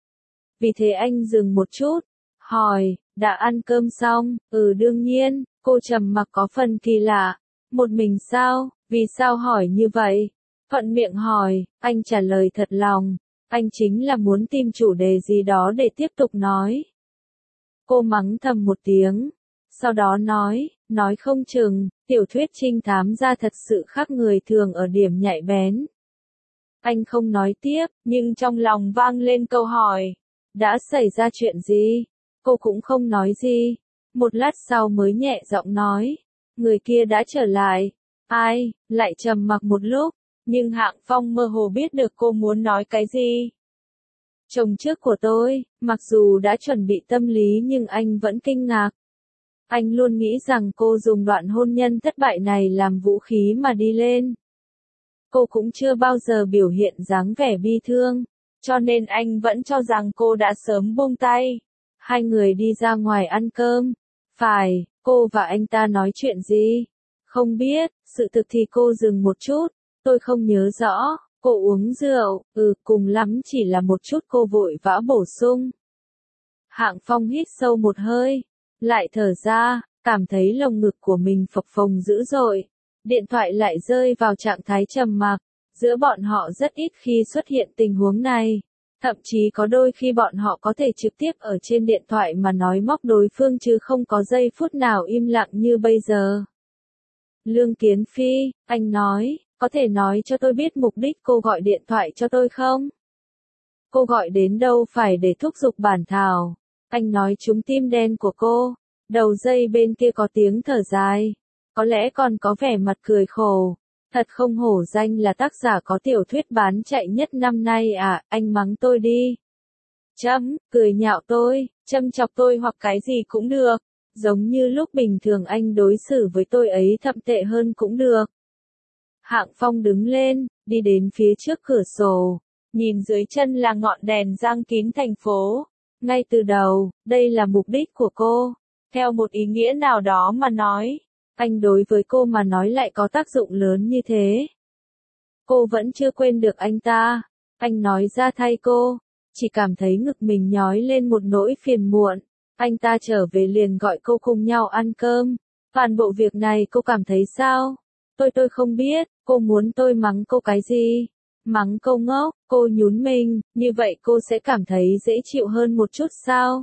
A: Vì thế anh dừng một chút, hỏi, đã ăn cơm xong? Ừ đương nhiên, cô trầm mặc có phần kỳ lạ. Một mình sao? Vì sao hỏi như vậy? Thuận miệng hỏi, anh trả lời thật lòng. Anh chính là muốn tìm chủ đề gì đó để tiếp tục nói. Cô mắng thầm một tiếng. Sau đó nói, nói không chừng, tiểu thuyết trinh thám ra thật sự khác người thường ở điểm nhạy bén. Anh không nói tiếp, nhưng trong lòng vang lên câu hỏi. Đã xảy ra chuyện gì? Cô cũng không nói gì. Một lát sau mới nhẹ giọng nói. Người kia đã trở lại. Ai? Lại trầm mặc một lúc. Nhưng Hạng Phong mơ hồ biết được cô muốn nói cái gì. Chồng trước của tôi, mặc dù đã chuẩn bị tâm lý nhưng anh vẫn kinh ngạc. Anh luôn nghĩ rằng cô dùng đoạn hôn nhân thất bại này làm vũ khí mà đi lên. Cô cũng chưa bao giờ biểu hiện dáng vẻ bi thương, cho nên anh vẫn cho rằng cô đã sớm buông tay. Hai người đi ra ngoài ăn cơm. Phải, cô và anh ta nói chuyện gì? Không biết, sự thực thì cô dừng một chút. Tôi không nhớ rõ, cô uống rượu, ừ, cùng lắm chỉ là một chút, cô vội vã bổ sung. Hạng Phong hít sâu một hơi, lại thở ra, cảm thấy lồng ngực của mình phập phồng dữ dội. Điện thoại lại rơi vào trạng thái trầm mặc, giữa bọn họ rất ít khi xuất hiện tình huống này. Thậm chí có đôi khi bọn họ có thể trực tiếp ở trên điện thoại mà nói móc đối phương chứ không có giây phút nào im lặng như bây giờ. Lương Kiến Phi, anh nói, có thể nói cho tôi biết mục đích cô gọi điện thoại cho tôi không? Cô gọi đến đâu phải để thúc giục bản thảo. Anh nói trúng tim đen của cô. Đầu dây bên kia có tiếng thở dài. Có lẽ còn có vẻ mặt cười khổ. Thật không hổ danh là tác giả có tiểu thuyết bán chạy nhất năm nay à, anh mắng tôi đi. Chấm, cười nhạo tôi, châm chọc tôi hoặc cái gì cũng được. Giống như lúc bình thường anh đối xử với tôi ấy thậm tệ hơn cũng được. Hạng Phong đứng lên, đi đến phía trước cửa sổ. Nhìn dưới chân là ngọn đèn giăng kín thành phố. Ngay từ đầu, đây là mục đích của cô. Theo một ý nghĩa nào đó mà nói, anh đối với cô mà nói lại có tác dụng lớn như thế. Cô vẫn chưa quên được anh ta. Anh nói ra thay cô. Chỉ cảm thấy ngực mình nhói lên một nỗi phiền muộn. Anh ta trở về liền gọi cô cùng nhau ăn cơm. Toàn bộ việc này cô cảm thấy sao? Tôi tôi không biết, cô muốn tôi mắng cô cái gì? Mắng cô ngốc, cô nhún mình, như vậy cô sẽ cảm thấy dễ chịu hơn một chút sao?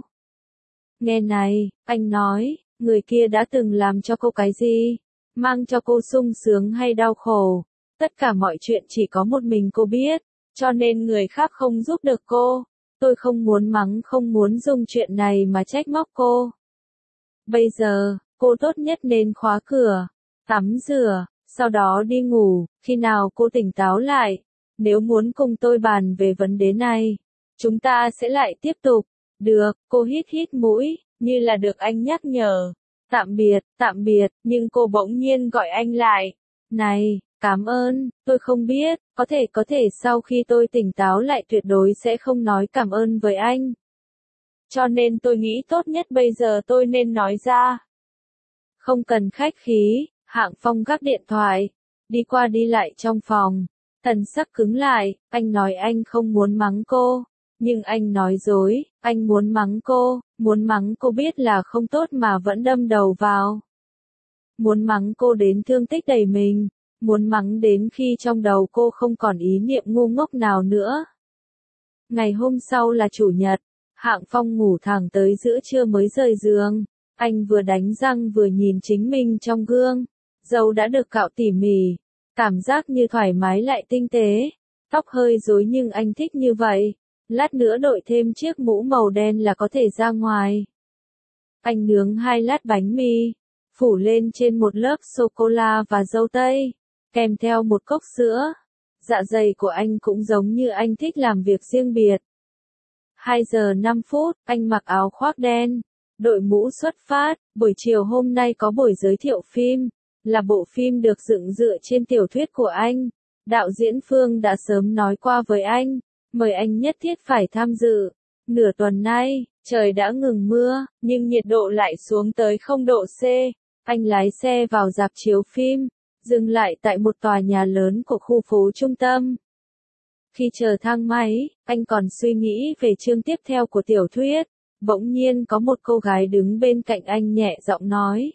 A: Nghe này, anh nói, người kia đã từng làm cho cô cái gì? Mang cho cô sung sướng hay đau khổ? Tất cả mọi chuyện chỉ có một mình cô biết, cho nên người khác không giúp được cô. Tôi không muốn mắng, không muốn dùng chuyện này mà trách móc cô. Bây giờ, cô tốt nhất nên khóa cửa, tắm rửa, sau đó đi ngủ, khi nào cô tỉnh táo lại. Nếu muốn cùng tôi bàn về vấn đề này, chúng ta sẽ lại tiếp tục. Được, cô hít hít mũi, như là được anh nhắc nhở. Tạm biệt, tạm biệt, nhưng cô bỗng nhiên gọi anh lại. Này, cảm ơn, tôi không biết, có thể có thể sau khi tôi tỉnh táo lại tuyệt đối sẽ không nói cảm ơn với anh. Cho nên tôi nghĩ tốt nhất bây giờ tôi nên nói ra. Không cần khách khí, Hạng Phong gác điện thoại, đi qua đi lại trong phòng. Thần sắc cứng lại, anh nói anh không muốn mắng cô, nhưng anh nói dối, anh muốn mắng cô, muốn mắng cô biết là không tốt mà vẫn đâm đầu vào. Muốn mắng cô đến thương tích đầy mình, muốn mắng đến khi trong đầu cô không còn ý niệm ngu ngốc nào nữa. Ngày hôm sau là chủ nhật, Hạng Phong ngủ thẳng tới giữa trưa mới rời giường, anh vừa đánh răng vừa nhìn chính mình trong gương, râu đã được cạo tỉ mỉ. Cảm giác như thoải mái lại tinh tế, tóc hơi rối nhưng anh thích như vậy, lát nữa đội thêm chiếc mũ màu đen là có thể ra ngoài. Anh nướng hai lát bánh mì, phủ lên trên một lớp sô-cô-la và dâu tây, kèm theo một cốc sữa. Dạ dày của anh cũng giống như anh thích làm việc riêng biệt. hai giờ năm phút, anh mặc áo khoác đen, đội mũ xuất phát, buổi chiều hôm nay có buổi giới thiệu phim. Là bộ phim được dựng dựa trên tiểu thuyết của anh. Đạo diễn Phương đã sớm nói qua với anh, mời anh nhất thiết phải tham dự. Nửa tuần nay, trời đã ngừng mưa, nhưng nhiệt độ lại xuống tới không độ C. Anh lái xe vào rạp chiếu phim, dừng lại tại một tòa nhà lớn của khu phố trung tâm. Khi chờ thang máy, anh còn suy nghĩ về chương tiếp theo của tiểu thuyết. Bỗng nhiên có một cô gái đứng bên cạnh anh nhẹ giọng nói.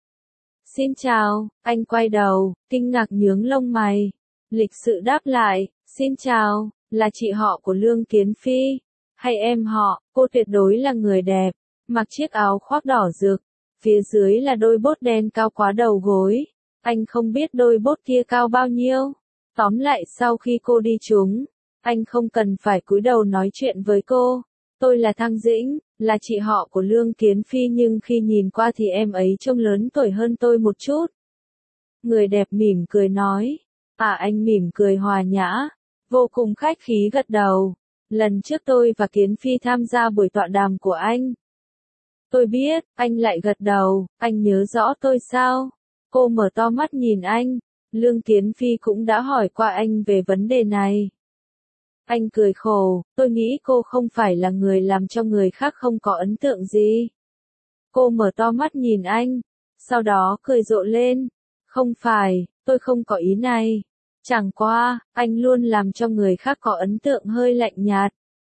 A: Xin chào, anh quay đầu, kinh ngạc nhướng lông mày. Lịch sự đáp lại, xin chào, là chị họ của Lương Kiến Phi. Hay em họ, cô tuyệt đối là người đẹp, mặc chiếc áo khoác đỏ rực. Phía dưới là đôi bốt đen cao quá đầu gối. Anh không biết đôi bốt kia cao bao nhiêu. Tóm lại sau khi cô đi trúng, anh không cần phải cúi đầu nói chuyện với cô. Tôi là Thăng Dĩnh, là chị họ của Lương Kiến Phi nhưng khi nhìn qua thì em ấy trông lớn tuổi hơn tôi một chút. Người đẹp mỉm cười nói. À anh mỉm cười hòa nhã, vô cùng khách khí gật đầu. Lần trước tôi và Kiến Phi tham gia buổi tọa đàm của anh. Tôi biết, anh lại gật đầu, anh nhớ rõ tôi sao? Cô mở to mắt nhìn anh, Lương Kiến Phi cũng đã hỏi qua anh về vấn đề này. Anh cười khổ, tôi nghĩ cô không phải là người làm cho người khác không có ấn tượng gì. Cô mở to mắt nhìn anh, sau đó cười rộ lên. Không phải, tôi không có ý này. Chẳng qua, anh luôn làm cho người khác có ấn tượng hơi lạnh nhạt.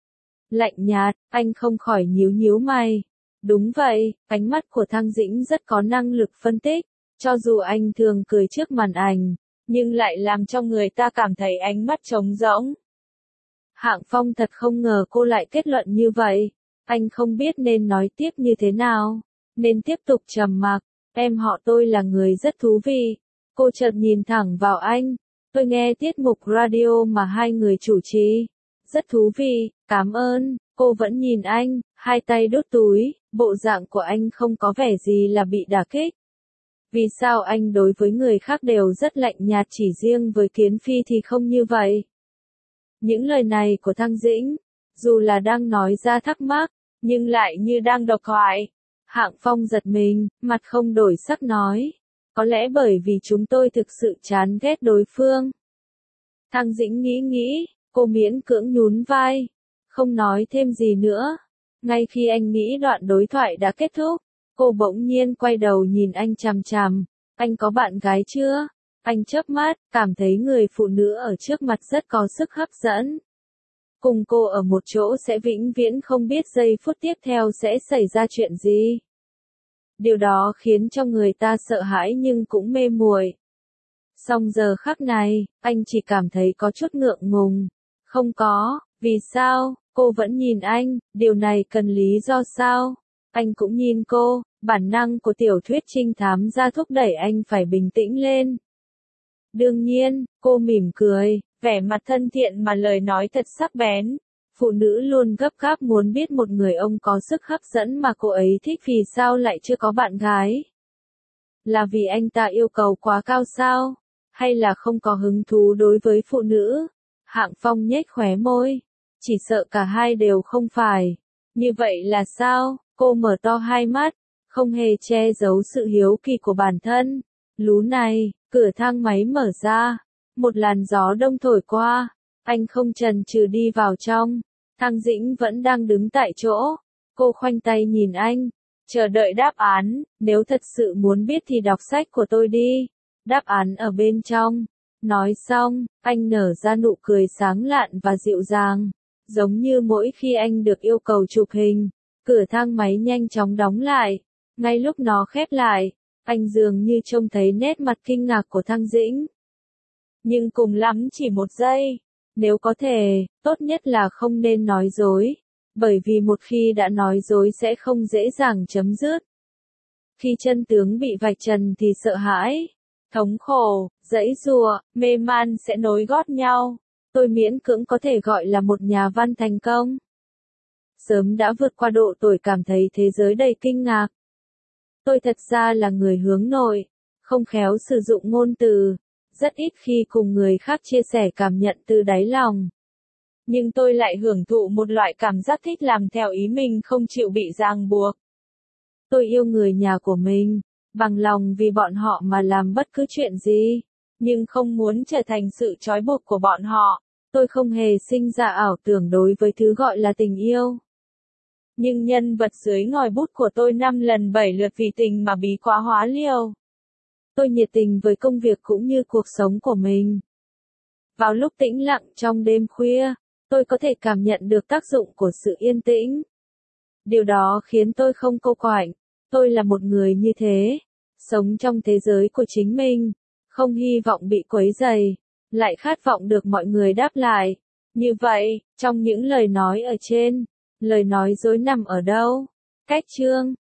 A: Lạnh nhạt, anh không khỏi nhíu nhíu mày. Đúng vậy, ánh mắt của Thang Dĩnh rất có năng lực phân tích, cho dù anh thường cười trước màn ảnh, nhưng lại làm cho người ta cảm thấy ánh mắt trống rỗng. Hạng Phong thật không ngờ cô lại kết luận như vậy, anh không biết nên nói tiếp như thế nào, nên tiếp tục trầm mặc. Em họ tôi là người rất thú vị. Cô chợt nhìn thẳng vào anh. Tôi nghe tiết mục radio mà hai người chủ trì. Rất thú vị, cảm ơn. Cô vẫn nhìn anh, hai tay đút túi, bộ dạng của anh không có vẻ gì là bị đả kích. Vì sao anh đối với người khác đều rất lạnh nhạt, chỉ riêng với Kiến Phi thì không như vậy? Những lời này của Thang Dĩnh, dù là đang nói ra thắc mắc, nhưng lại như đang độc thoại. Hạng Phong giật mình, mặt không đổi sắc nói. Có lẽ bởi vì chúng tôi thực sự chán ghét đối phương. Thang Dĩnh nghĩ nghĩ, cô miễn cưỡng nhún vai. Không nói thêm gì nữa. Ngay khi anh nghĩ đoạn đối thoại đã kết thúc, cô bỗng nhiên quay đầu nhìn anh chằm chằm. Anh có bạn gái chưa? Anh chớp mắt, cảm thấy người phụ nữ ở trước mặt rất có sức hấp dẫn. Cùng cô ở một chỗ sẽ vĩnh viễn không biết giây phút tiếp theo sẽ xảy ra chuyện gì. Điều đó khiến cho người ta sợ hãi nhưng cũng mê muội. Song giờ khắc này, anh chỉ cảm thấy có chút ngượng ngùng. Không có, vì sao? Cô vẫn nhìn anh, điều này cần lý do sao? Anh cũng nhìn cô, bản năng của tiểu thuyết trinh thám ra thúc đẩy anh phải bình tĩnh lên. Đương nhiên, cô mỉm cười, vẻ mặt thân thiện mà lời nói thật sắc bén. Phụ nữ luôn gấp gáp muốn biết một người ông có sức hấp dẫn mà cô ấy thích vì sao lại chưa có bạn gái. Là vì anh ta yêu cầu quá cao sao? Hay là không có hứng thú đối với phụ nữ? Hạng Phong nhếch khóe môi. Chỉ sợ cả hai đều không phải. Như vậy là sao? Cô mở to hai mắt, không hề che giấu sự hiếu kỳ của bản thân. Lú này, cửa thang máy mở ra. Một làn gió đông thổi qua. Anh không chần chừ đi vào trong. Thang Dĩnh vẫn đang đứng tại chỗ. Cô khoanh tay nhìn anh. Chờ đợi đáp án. Nếu thật sự muốn biết thì đọc sách của tôi đi. Đáp án ở bên trong. Nói xong, anh nở ra nụ cười sáng lạn và dịu dàng. Giống như mỗi khi anh được yêu cầu chụp hình. Cửa thang máy nhanh chóng đóng lại. Ngay lúc nó khép lại, anh dường như trông thấy nét mặt kinh ngạc của Thang Dĩnh. Nhưng cùng lắm chỉ một giây. Nếu có thể, tốt nhất là không nên nói dối. Bởi vì một khi đã nói dối sẽ không dễ dàng chấm dứt. Khi chân tướng bị vạch trần thì sợ hãi, thống khổ, giãy giụa, mê man sẽ nối gót nhau. Tôi miễn cưỡng có thể gọi là một nhà văn thành công. Sớm đã vượt qua độ tuổi cảm thấy thế giới đầy kinh ngạc. Tôi thật ra là người hướng nội, không khéo sử dụng ngôn từ, rất ít khi cùng người khác chia sẻ cảm nhận từ đáy lòng. Nhưng tôi lại hưởng thụ một loại cảm giác thích làm theo ý mình không chịu bị ràng buộc. Tôi yêu người nhà của mình, bằng lòng vì bọn họ mà làm bất cứ chuyện gì, nhưng không muốn trở thành sự trói buộc của bọn họ. Tôi không hề sinh ra ảo tưởng đối với thứ gọi là tình yêu. Nhưng nhân vật dưới ngòi bút của tôi năm lần bảy lượt vì tình mà bí quá hóa liều. Tôi nhiệt tình với công việc cũng như cuộc sống của mình. Vào lúc tĩnh lặng trong đêm khuya, tôi có thể cảm nhận được tác dụng của sự yên tĩnh. Điều đó khiến tôi không cô quạnh. Tôi là một người như thế, sống trong thế giới của chính mình, không hy vọng bị quấy rầy, lại khát vọng được mọi người đáp lại. Như vậy, trong những lời nói ở trên, lời nói dối nằm ở đâu? Cách chương